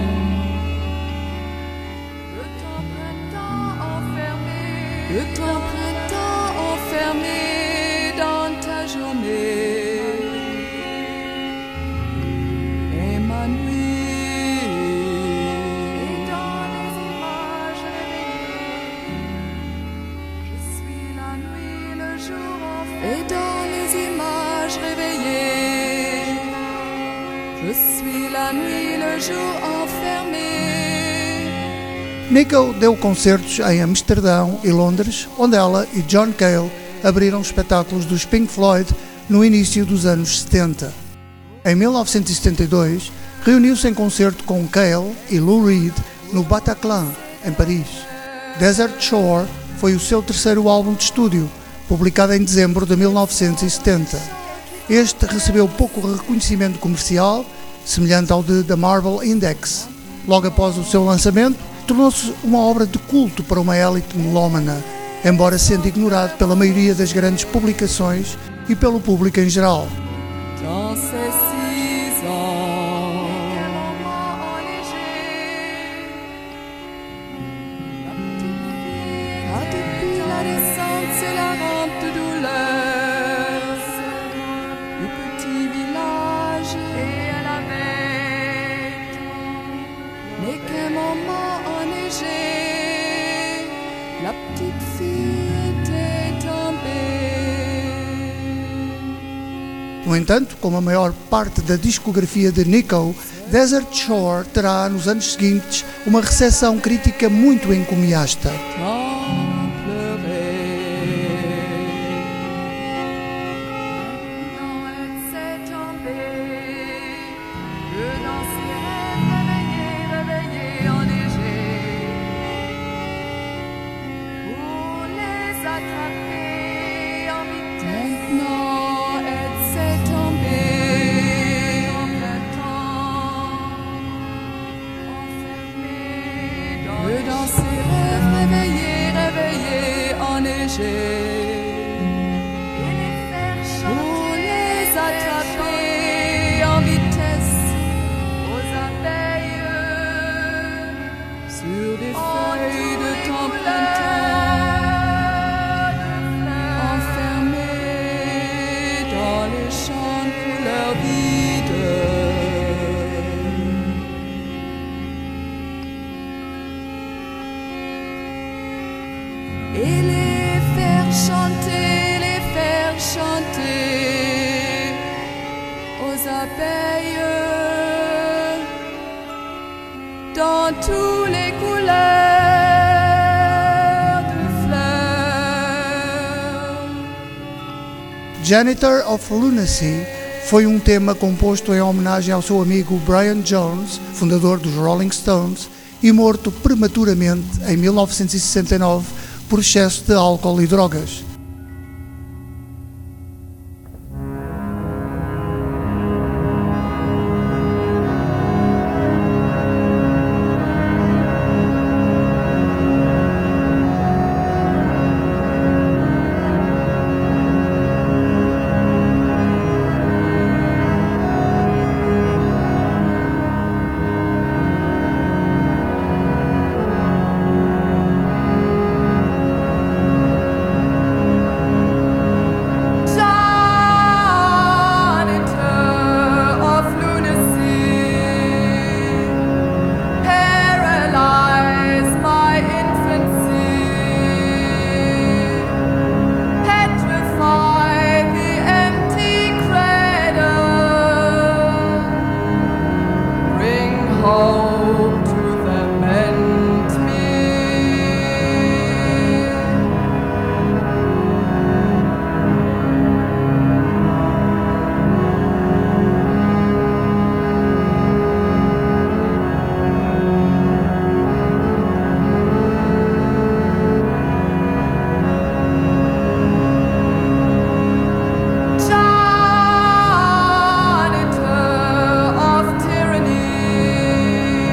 Le temps printemps enfermé, le temps printemps enfermé dans ta journée. Et ma nuit, et dans les images réveillées, je suis la nuit, le jour enfermé. Et dans les images réveillées, je suis la nuit, le jour enfermé. Nico deu concertos em Amsterdão e Londres, onde ela e John Cale abriram espetáculos dos Pink Floyd no início dos anos setenta. Em mil novecentos e setenta e dois, reuniu-se em concerto com Cale e Lou Reed no Bataclan, em Paris. Desert Shore foi o seu terceiro álbum de estúdio, publicado em dezembro de mil novecentos e setenta. Este recebeu pouco reconhecimento comercial, semelhante ao de The Marble Index. Logo após o seu lançamento, tornou-se uma obra de culto para uma élite melómana, embora sendo ignorado pela maioria das grandes publicações e pelo público em geral. La petite fille était tombée. No entanto, como a maior parte da discografia de Nico, Desert Shore terá, nos anos seguintes, uma recepção crítica muito encomiasta. Dans ses rêves réveillés, réveillés, enneigés, pour les attraper en vitesse aux abeilles sur des feuilles de temps printemps, enfermés dans les champs de couleurs vides. Et les faire chanter, les faire chanter aux abeilles dans toutes les couleurs de fleurs. Janitor of Lunacy foi um tema composto em homenagem ao seu amigo Brian Jones, fundador dos Rolling Stones, e morto prematuramente em mil novecentos e sessenta e nove por excesso de álcool e drogas. Janitor of tyranny,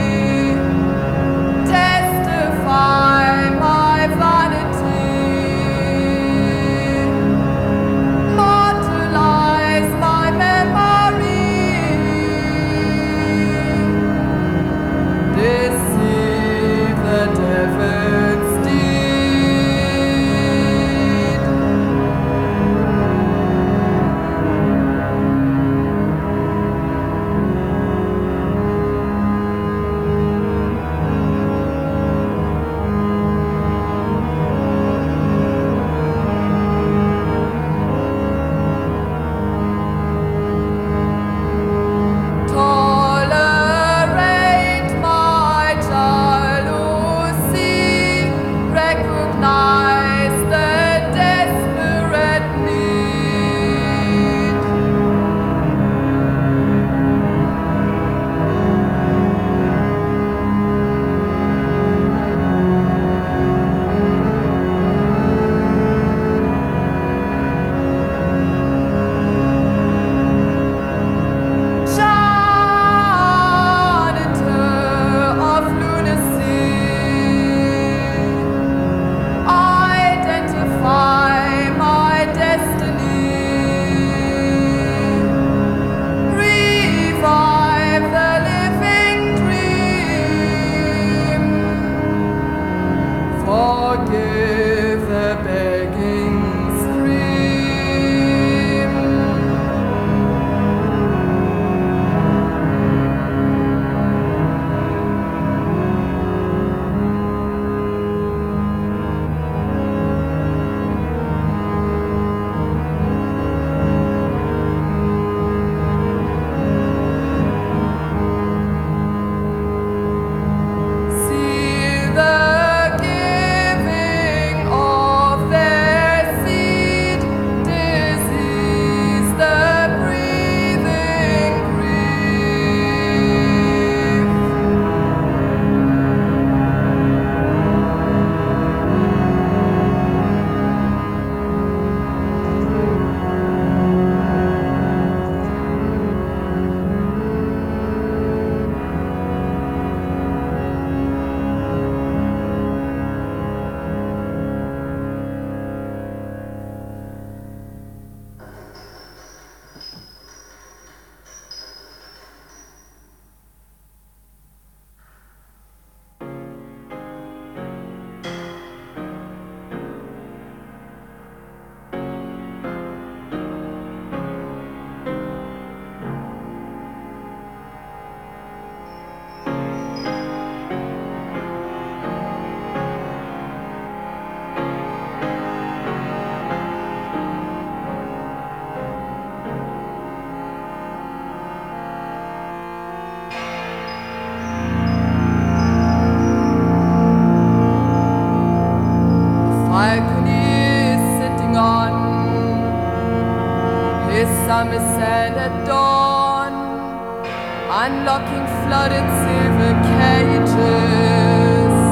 unlocking flooded silver cages.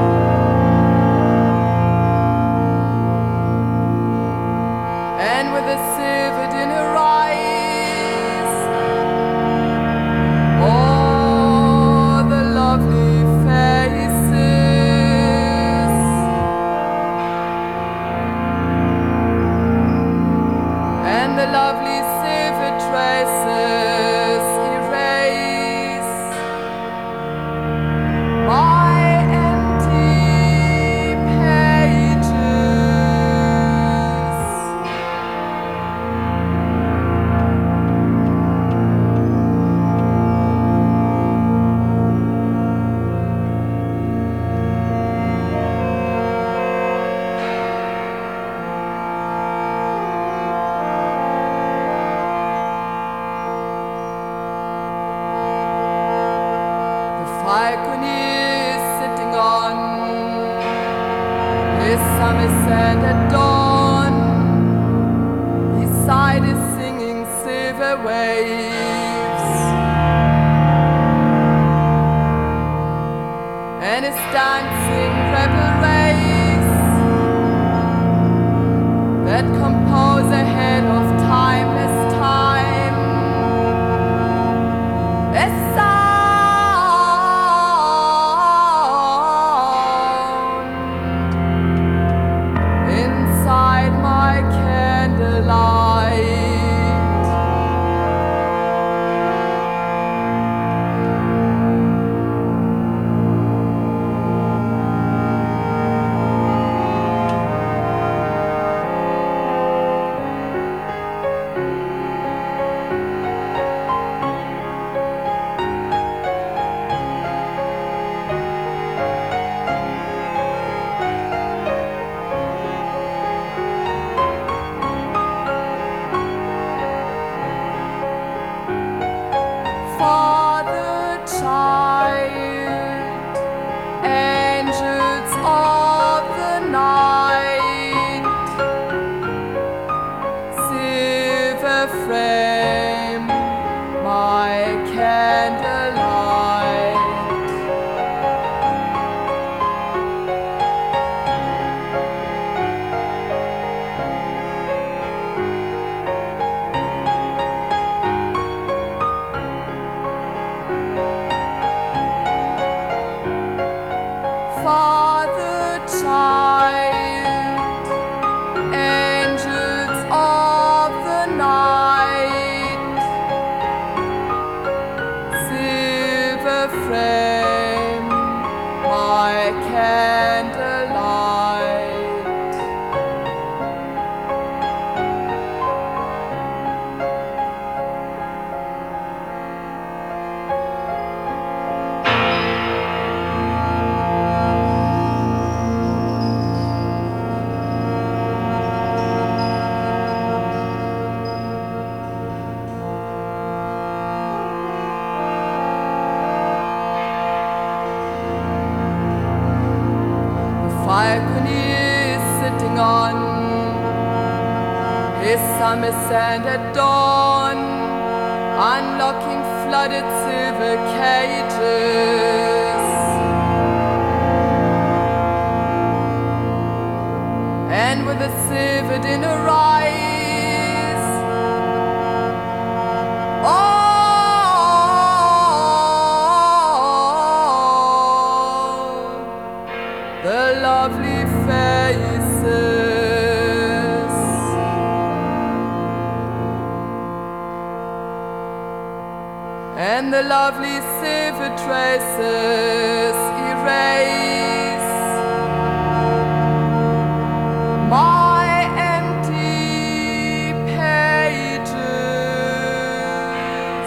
And with a silvered in her eyes, all the lovely faces, and the lovely silver traces erase my empty pages. The falcon is sitting on his summer sand at dawn, beside his singing silver waves, and his dancing rebel race that compose ahead of timeless time a sound inside my candlelight. Father, child, angels of the night, silver frame my candlelight. Father, child, angels of the night, silver frame my candlelight. The falcon is sitting on his summer sand at dawn, unlocking flooded silver cages, and with a silvered in her eyes, all the lovely faces, and the lovely silver traces erase my empty pages.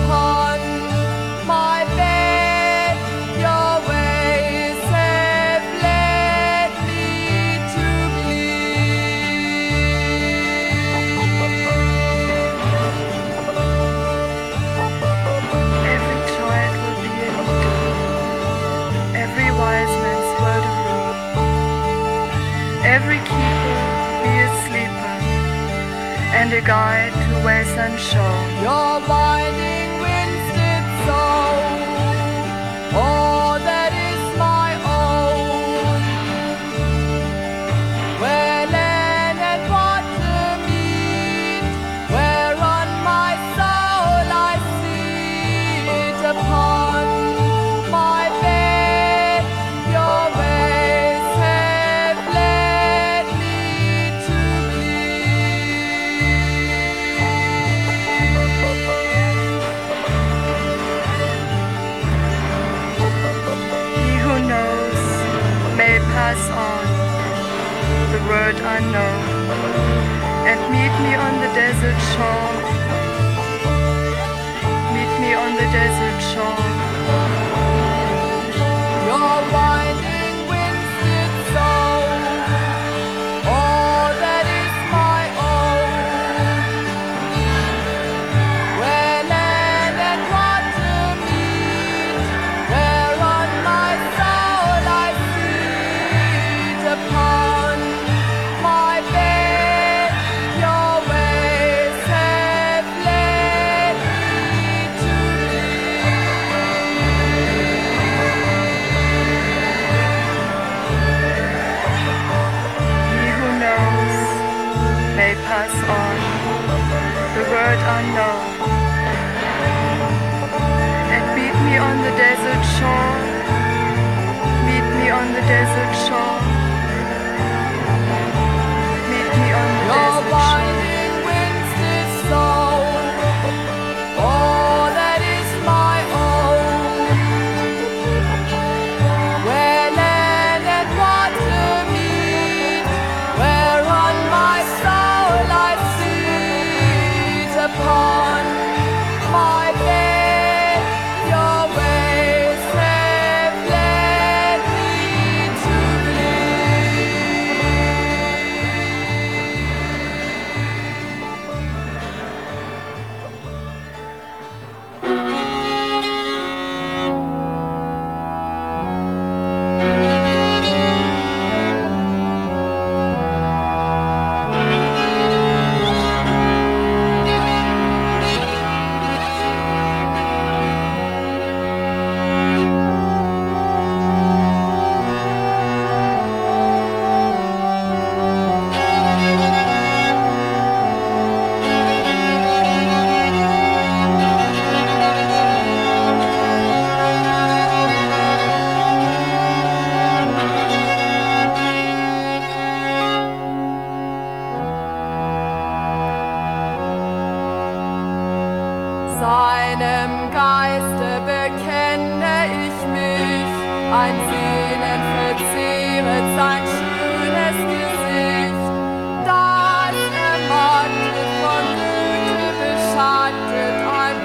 upon my bed. Your ways have led me to believe. Every child will be a leader, every wise man's word a robe, every keeper be a sleeper, and a guide to ways unshown. Your winding winds did sow all that is my own, where land and water meet, whereon my soul I sit upon my bed. Your ways have led me to He who knows may pass on the word unknown and meet me on the desert shore. Meet me on the desert shore. Your winding winds did sow all that is my own, where land and water meet, whereon my soul I sit upon my bed. Your ways have led me to He who knows may pass on the word unknown and meet me on the desert shore. Meet me on the desert shore. Meet me on the desert shore. Your winding winds did sow all that is my own, where land and water meet, whereon my soul I sit upon my bed. Your ways have led me to Seinem Geiste bekenne ich mich, ein Sehnen verzehret sein schönes Gesicht, das ermattet von Güte beschattet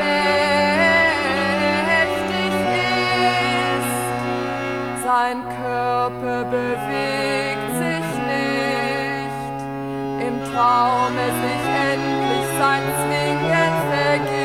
allmächtig ist. Sein Körper bewegt sich nicht, im Traume sich endlich sein Zwingen vergisst.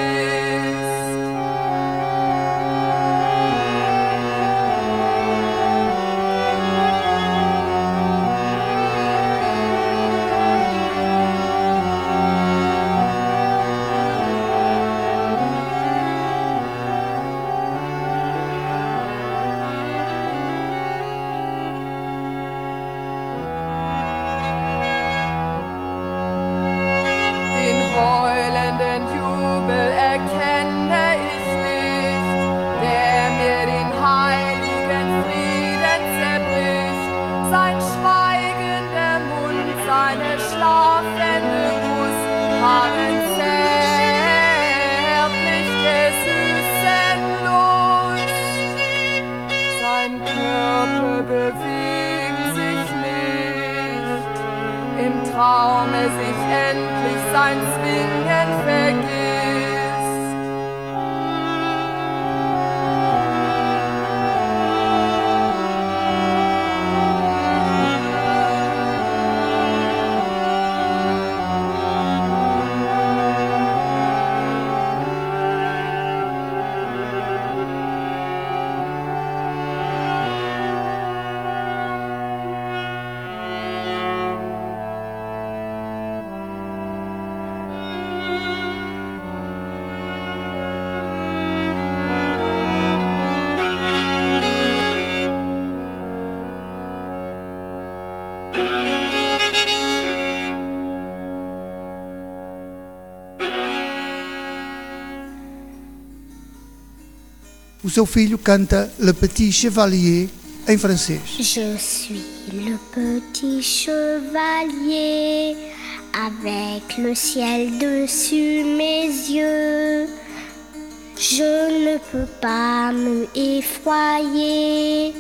O seu filho canta Le Petit Chevalier em francês. Je suis le petit chevalier avec le ciel dessus mes yeux. Je ne peux pas me effroyer.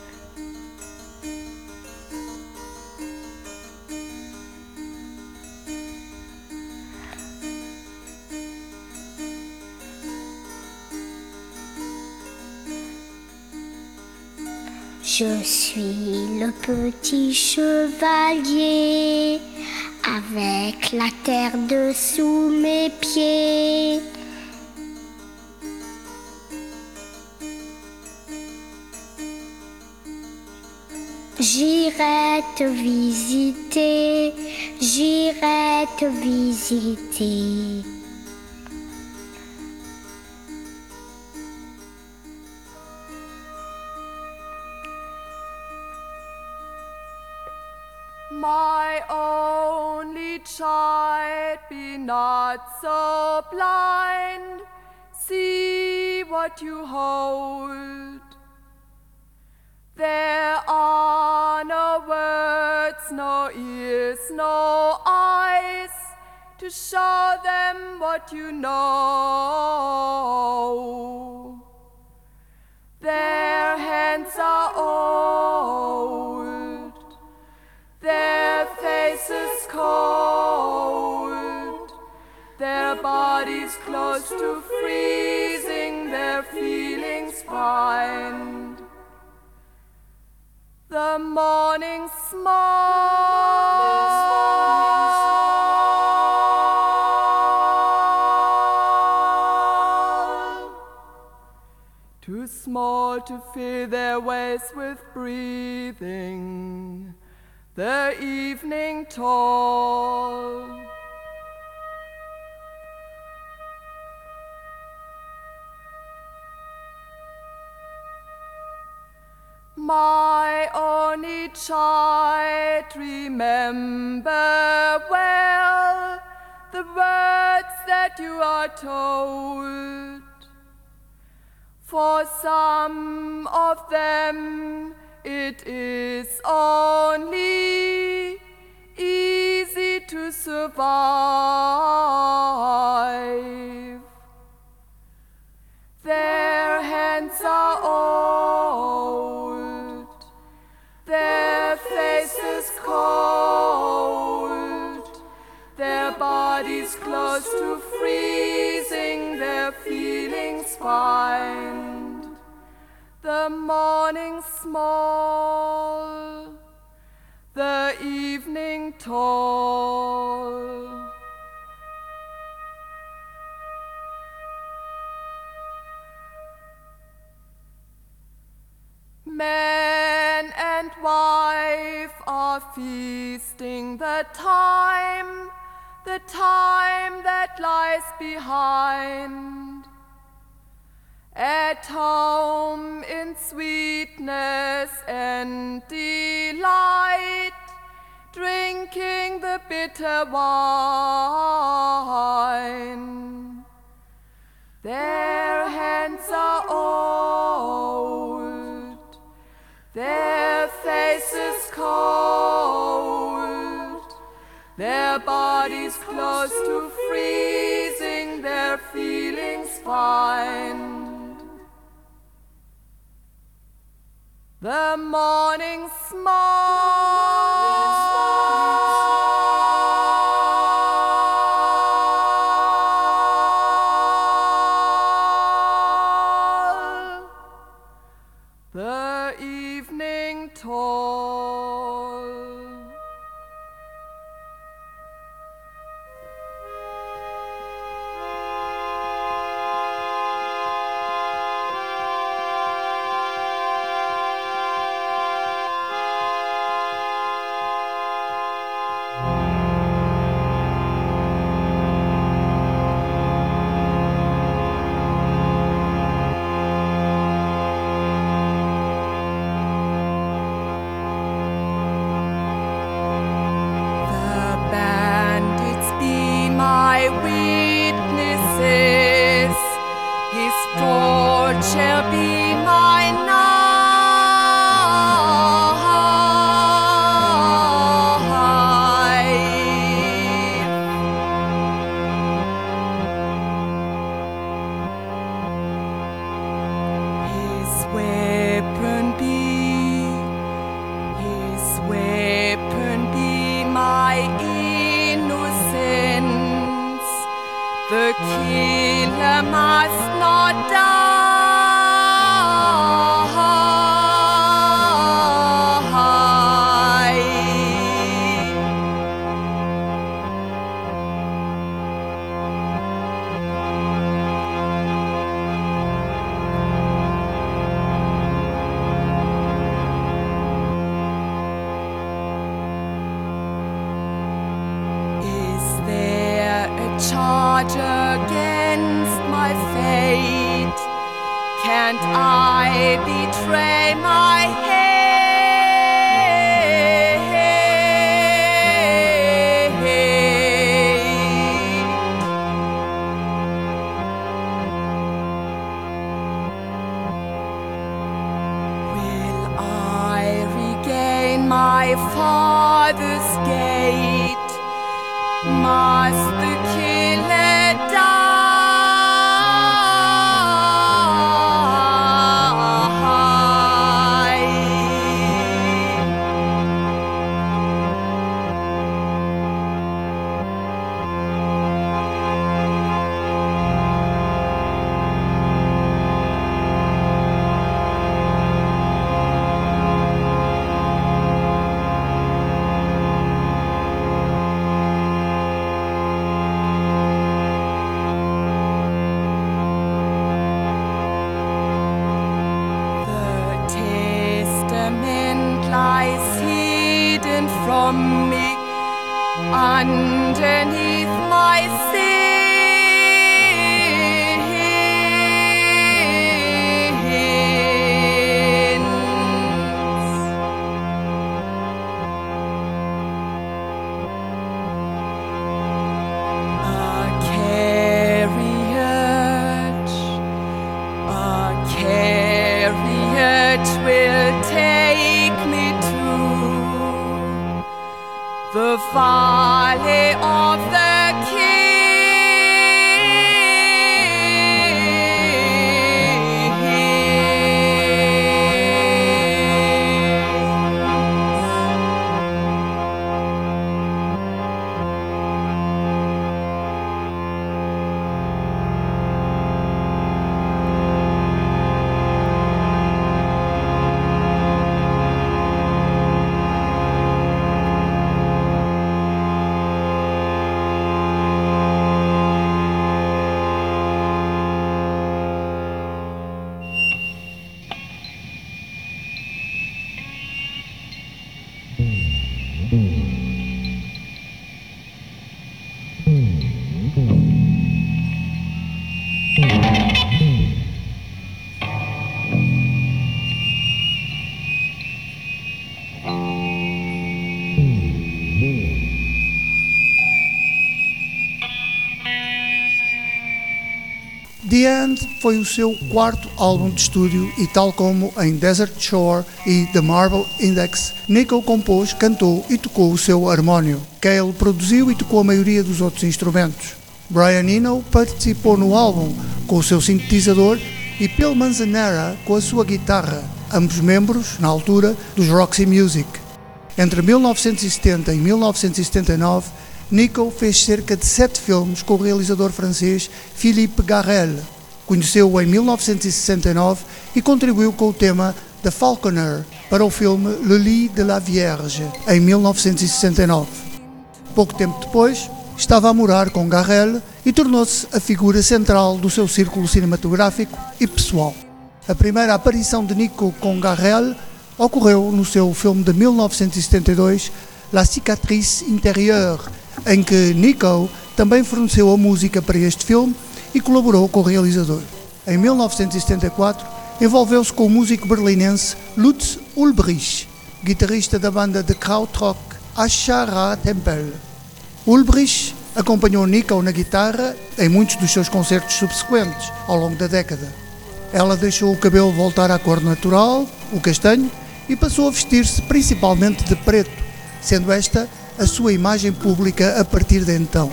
Je suis le petit chevalier avec la terre dessous mes pieds. J'irai te visiter, j'irai te visiter. My only child, be not so blind. See what you hold. There are no words, no ears, no eyes to show them what you know. Their hands are old, their faces cold, their bodies close to freezing, their feelings bind. The morning small, too small to fill their ways with breathing. The evening tall, my only child, remember well the words that you are told. For some of them it is only easy to survive. Their hands are old, their faces cold, their bodies close to freezing, their feelings bind. The morning small, the evening tall. Man and wife are feasting the time, the time that lies behind. At home in sweetness and delight, drinking the bitter wine. Their hands are old, their faces cold, their bodies close to freezing, their feelings bind. The morning small, the evening tall. Lord shall be my knight. His weapon be, his weapon be my innocence. The killer must not die. Is there a charge against my fate? Can't I betray my hate? Will I regain my father's gate? Must the killer lies hidden from me underneath my sins. A carriage, a carriage will take me to the valley of the The End foi o seu quarto álbum de estúdio e, tal como em Desert Shore e The Marble Index, Nico compôs, cantou e tocou o seu harmónio. Cale produziu e tocou a maioria dos outros instrumentos. Brian Eno participou no álbum com o seu sintetizador e Phil Manzanera com a sua guitarra, ambos membros, na altura, dos Roxy Music. Entre mil novecentos e setenta e mil novecentos e setenta e nove, Nico fez cerca de sete filmes com o realizador francês Philippe Garrel. Conheceu-o em mil novecentos e sessenta e nove e contribuiu com o tema The Falconer para o filme Le Lit de la Vierge, em mil novecentos e sessenta e nove. Pouco tempo depois, estava a morar com Garrel e tornou-se a figura central do seu círculo cinematográfico e pessoal. A primeira aparição de Nico com Garrel ocorreu no seu filme de mil novecentos e setenta e dois, La Cicatrice Intérieure, em que Nico também forneceu a música para este filme e colaborou com o realizador. Em mil novecentos e setenta e quatro, envolveu-se com o músico berlinense Lutz Ulbricht, guitarrista da banda de krautrock Ashara Tempel. Ulbricht acompanhou Nico na guitarra em muitos dos seus concertos subsequentes ao longo da década. Ela deixou o cabelo voltar à cor natural, o castanho, e passou a vestir-se principalmente de preto, sendo esta a sua imagem pública a partir de então.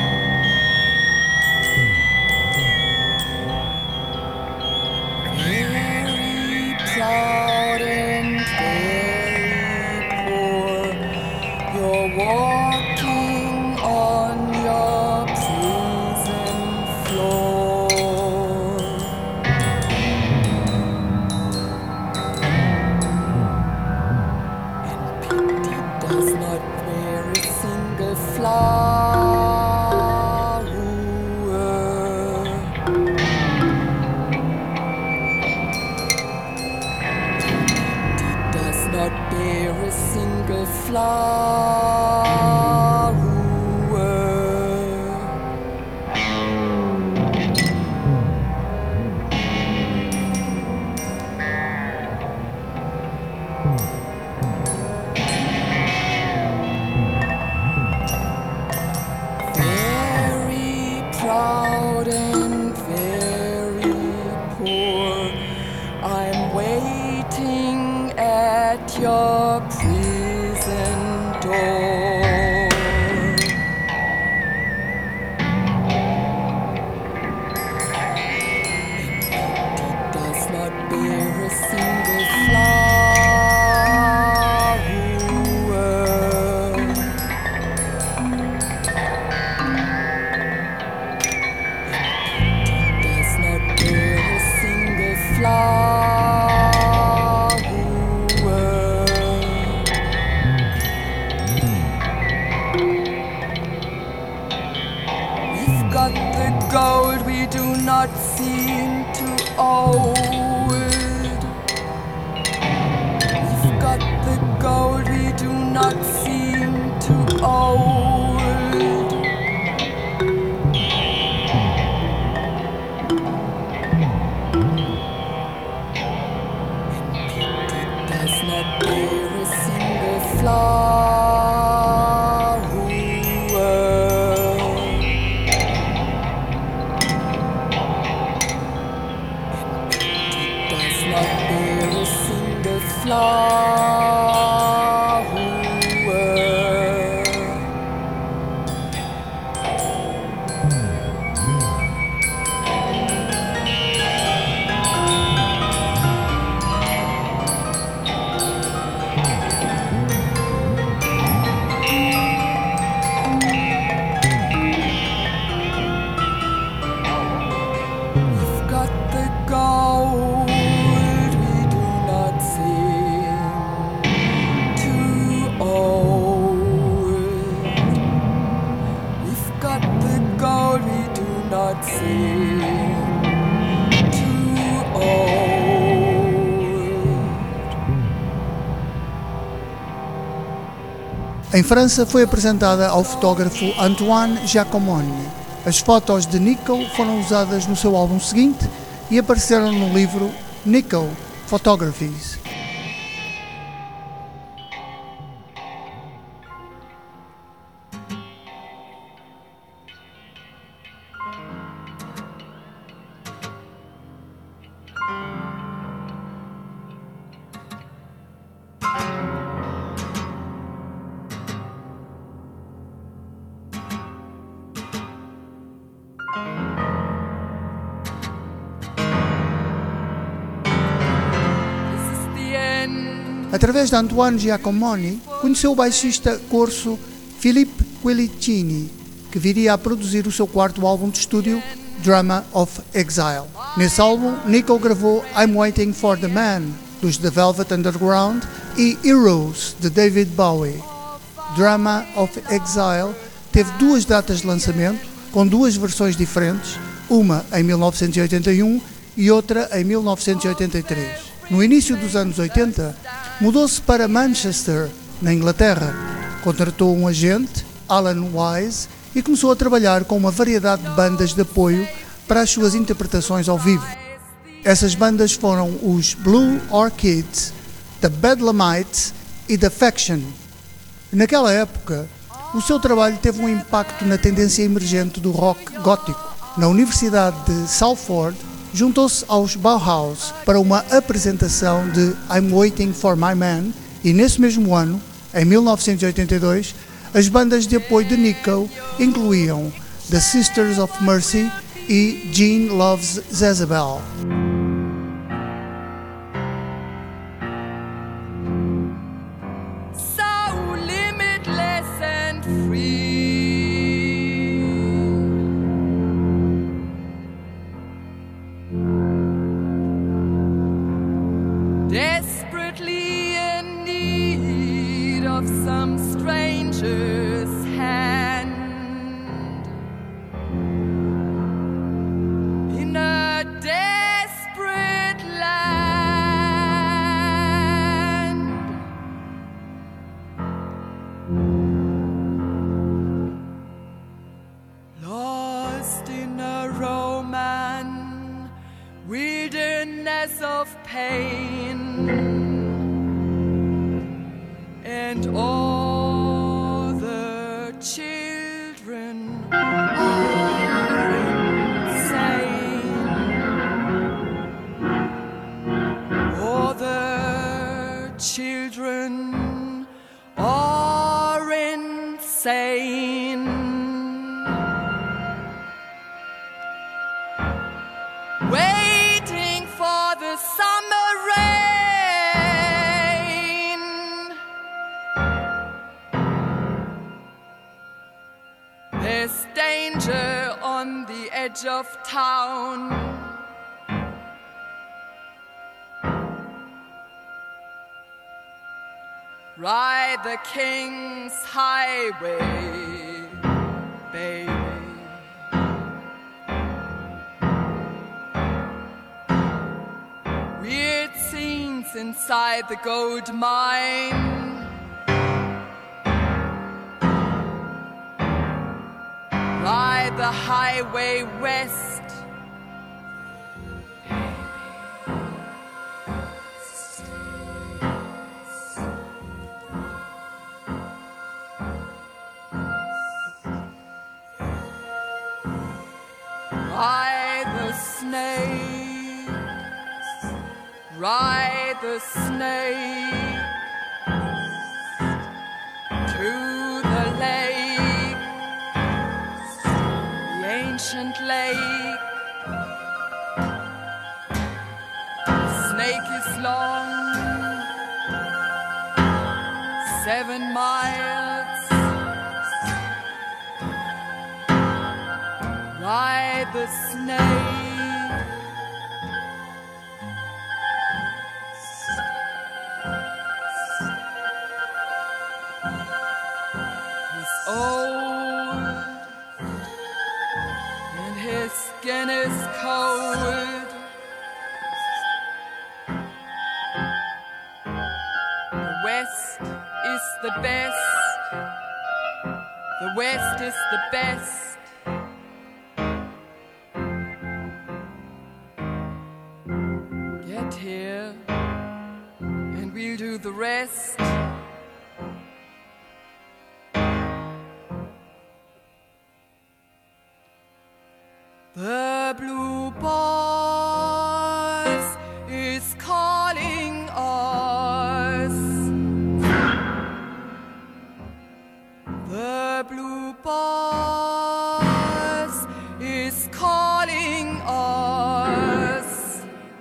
Em França foi apresentada ao fotógrafo Antoine Giacomoni. As fotos de Nico foram usadas no seu álbum seguinte e apareceram no livro Nico Photographies. Através de Antoine Giacomoni, conheceu o baixista corso Philippe Quilicini, que viria a produzir o seu quarto álbum de estúdio, Drama of Exile. Nesse álbum, Nico gravou I'm Waiting for the Man, dos The Velvet Underground, e Heroes, de David Bowie. Drama of Exile teve duas datas de lançamento, com duas versões diferentes, uma em mil novecentos e oitenta e um e outra em mil novecentos e oitenta e três. No início dos anos oitenta, mudou-se para Manchester, na Inglaterra. Contratou um agente, Alan Wise, e começou a trabalhar com uma variedade de bandas de apoio para as suas interpretações ao vivo. Essas bandas foram os Blue Orchids, The Bedlamites e The Faction. Naquela época, o seu trabalho teve um impacto na tendência emergente do rock gótico. Na Universidade de Salford, juntou-se aos Bauhaus para uma apresentação de I'm Waiting for My Man e nesse mesmo ano, em mil novecentos e oitenta e dois, as bandas de apoio de Nico incluíam The Sisters of Mercy e Gene Loves Jezebel. So limitless and free. Desperately in need of some stranger's hand in a desperate land. Lost in a Roman wilderness of pain, and all the children are insane. All the children are insane. Waiting for the summer rain. There's danger on the edge of town. Ride the King's Highway, baby. Weird scenes inside the gold mine. Ride the highway west. Ride the snake. Ride the snake to the lake, the ancient lake. The snake is long, seven miles. Ride the snake. Old and his skin is cold. The West is the best. The West is the best. Get here and we'll do the rest. The blue bus is calling us. The blue bus is calling us.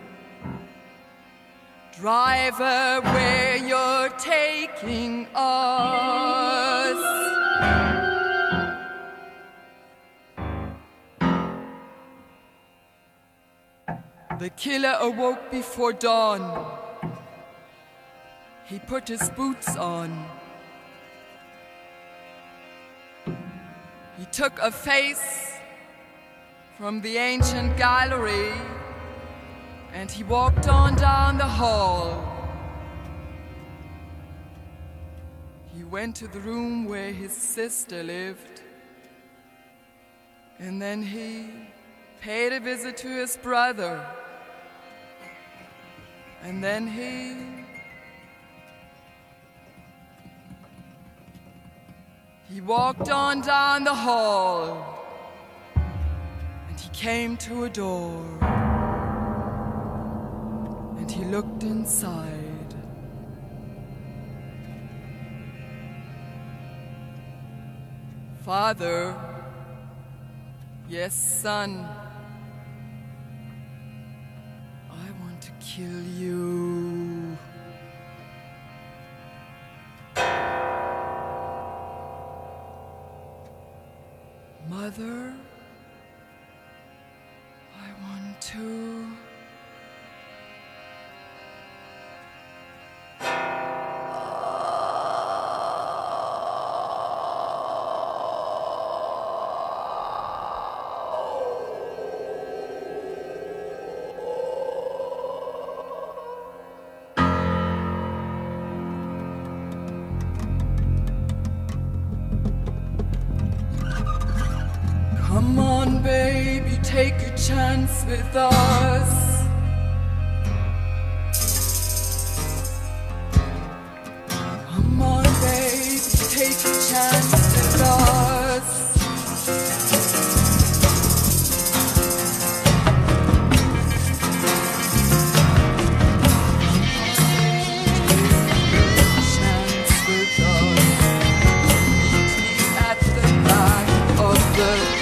Driver, where you're taking us. The killer awoke before dawn. He put his boots on. He took a face from the ancient gallery and he walked on down the hall. He went to the room where his sister lived, and then he paid a visit to his brother. And then he he walked on down the hall and he came to a door. he looked inside. Father, yes, son, I want to kill you. Mother, I want to. Come on, baby, take a chance with us. Come on, baby, take a chance with us. Chance with us. Meet me at the back of the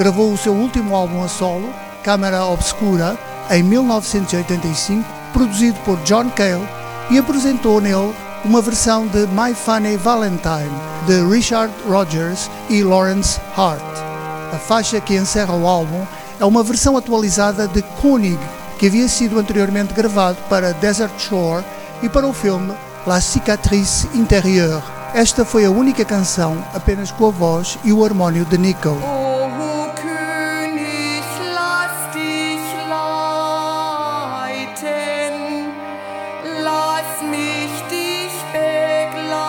gravou o seu último álbum a solo, Câmara Obscura, em mil novecentos e oitenta e cinco, produzido por John Cale, e apresentou nele uma versão de My Funny Valentine, de Richard Rodgers e Lawrence Hart. A faixa que encerra o álbum é uma versão atualizada de König, que havia sido anteriormente gravado para Desert Shore e para o filme La Cicatrice Intérieure. Esta foi a única canção apenas com a voz e o harmónio de Nico. O König, lass dich leiten, lass mich dich begleiten.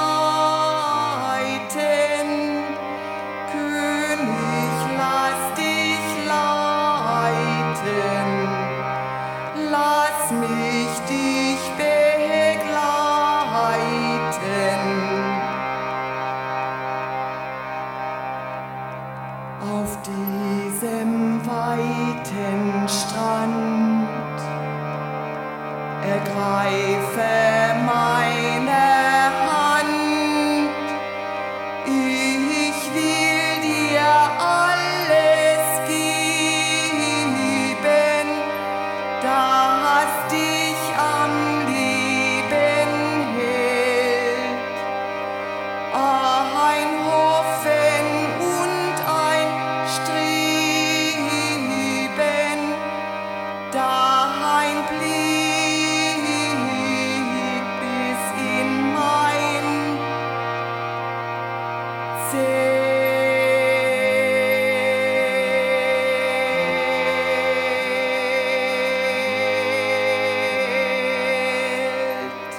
König, lass dich leiten, lass mich dich begleiten. Auf diesem weiten Strand ergreife meine Hand. Ich will dir alles geben, das dich am Leben hält. Ein Hoffen und ein Streben, dein Blick bis in mein Zelt.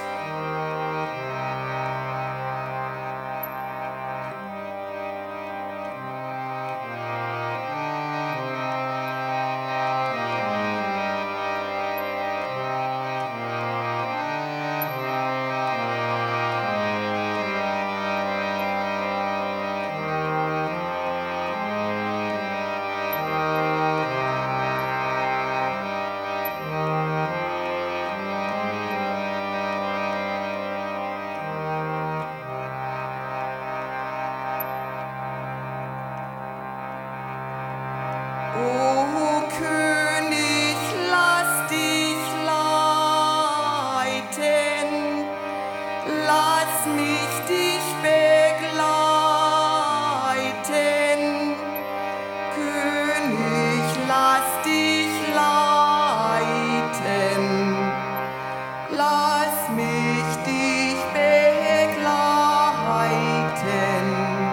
O König, lass dich leiten, lass mich dich begleiten. König, lass dich leiten, lass mich dich begleiten.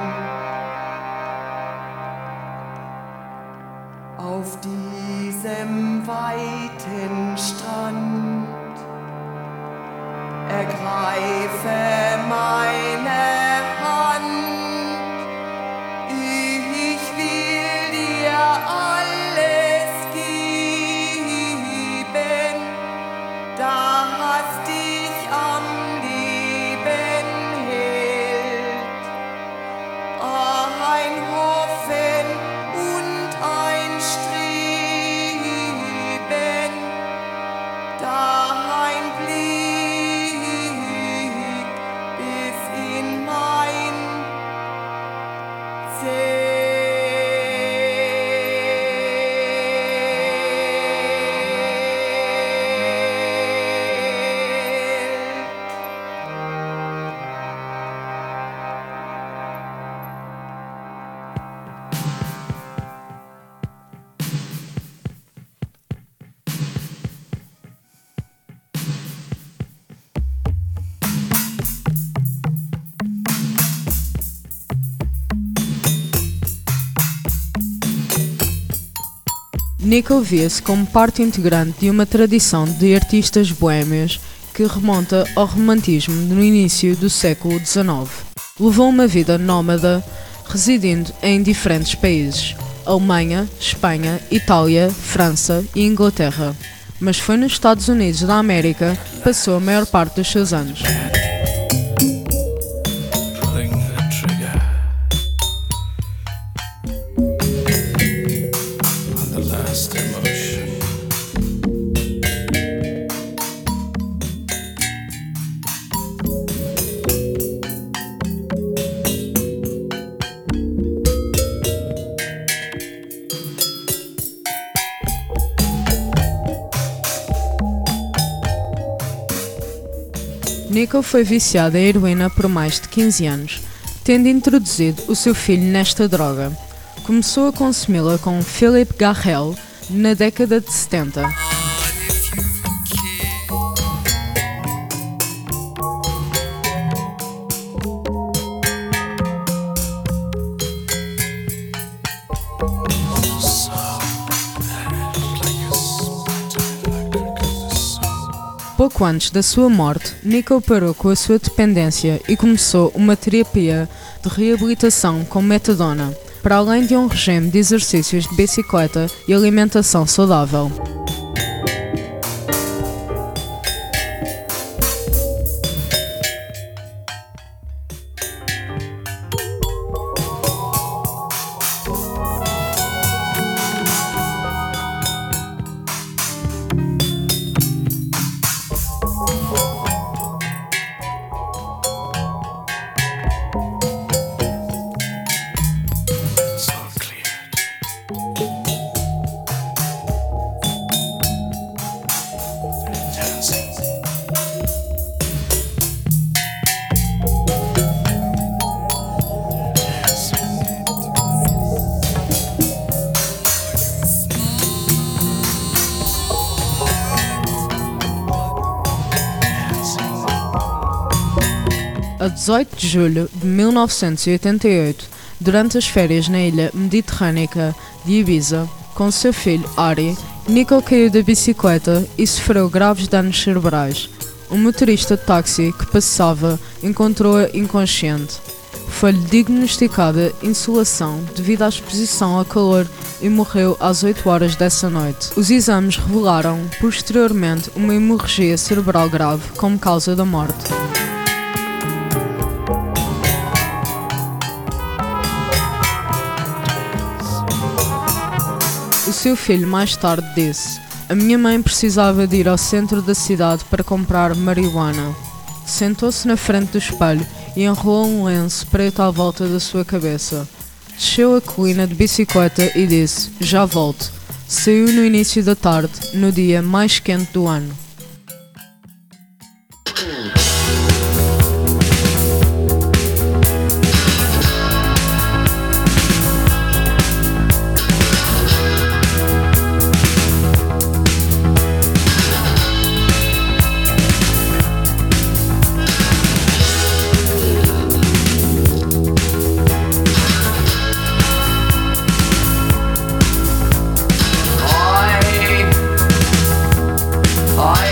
Auf diesem weiten Strand ergreife meine Hand. Ich will dir alles geben, das dich am Leben hält. Ein Hoffen und ein Streben, dein Blick bis in mein Nico via-se como parte integrante de uma tradição de artistas boêmios que remonta ao romantismo no início do século dezenove. Levou uma vida nómada, residindo em diferentes países: Alemanha, Espanha, Itália, França e Inglaterra. Mas foi nos Estados Unidos da América que passou a maior parte dos seus anos. Nico foi viciado em heroína por mais de quinze anos, tendo introduzido o seu filho nesta droga. Começou a consumi-la com Philippe Garrel na década de setenta. Pouco antes da sua morte, Nico parou com a sua dependência e começou uma terapia de reabilitação com metadona, para além de um regime de exercícios de bicicleta e alimentação saudável. A dezoito de julho de mil novecentos e oitenta e oito, durante as férias na ilha mediterrânea de Ibiza, com seu filho Ari, Nico caiu da bicicleta e sofreu graves danos cerebrais. Um motorista de táxi que passava encontrou-a inconsciente. Foi-lhe diagnosticada insolação devido à exposição ao calor e morreu às oito horas dessa noite. Os exames revelaram, posteriormente, uma hemorragia cerebral grave como causa da morte. O seu filho mais tarde disse: "A minha mãe precisava de ir ao centro da cidade para comprar marihuana." Sentou-se na frente do espelho e enrolou um lenço preto à volta da sua cabeça. Desceu a colina de bicicleta e disse: "Já volto." Saiu no início da tarde, no dia mais quente do ano. I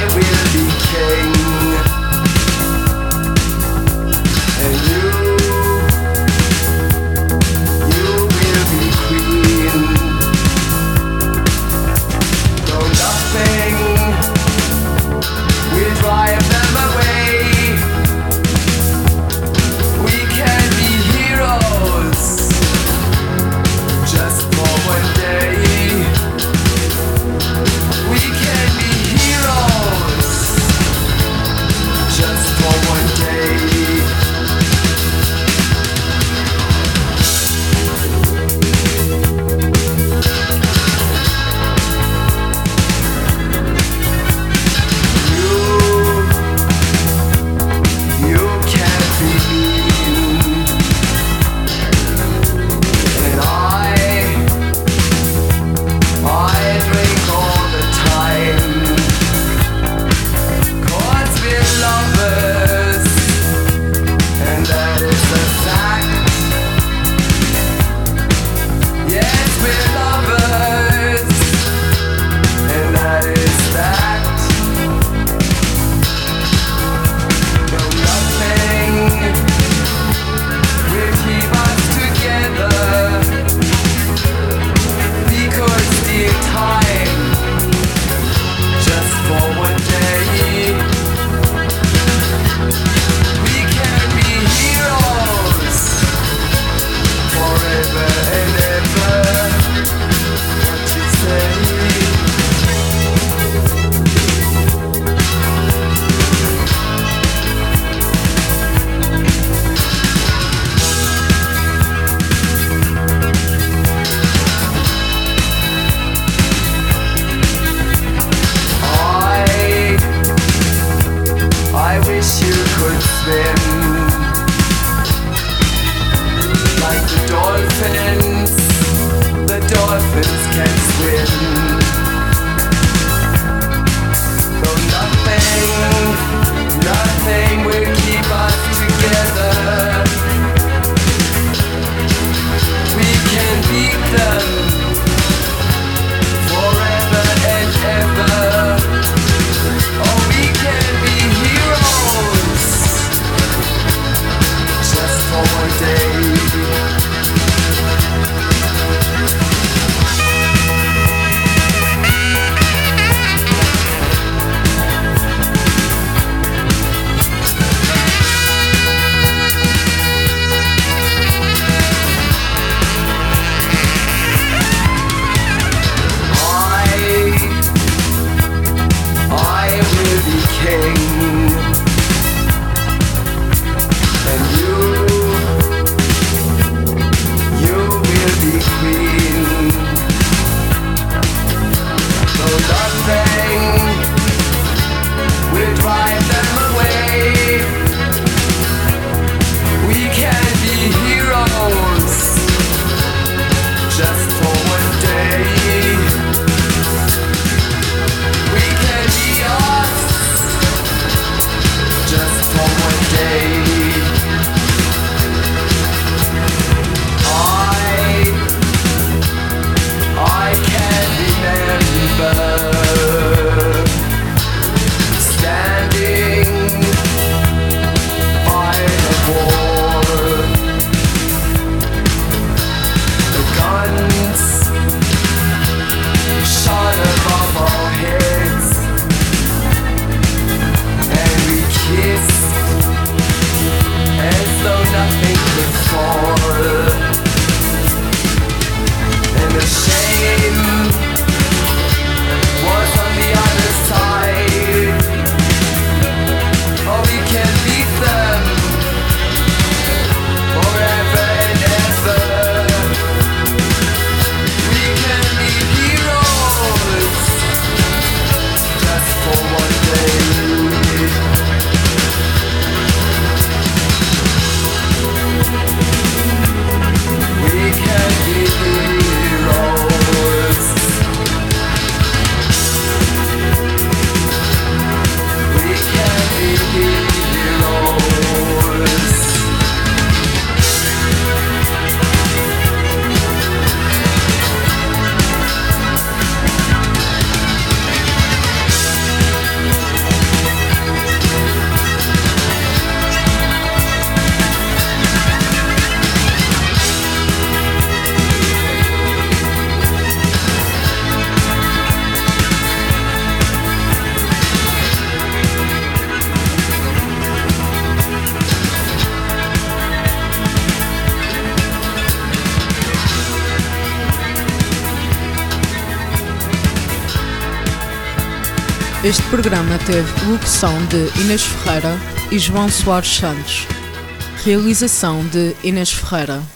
Este programa teve locução de Inês Ferreira e João Soares Santos. Realização de Inês Ferreira.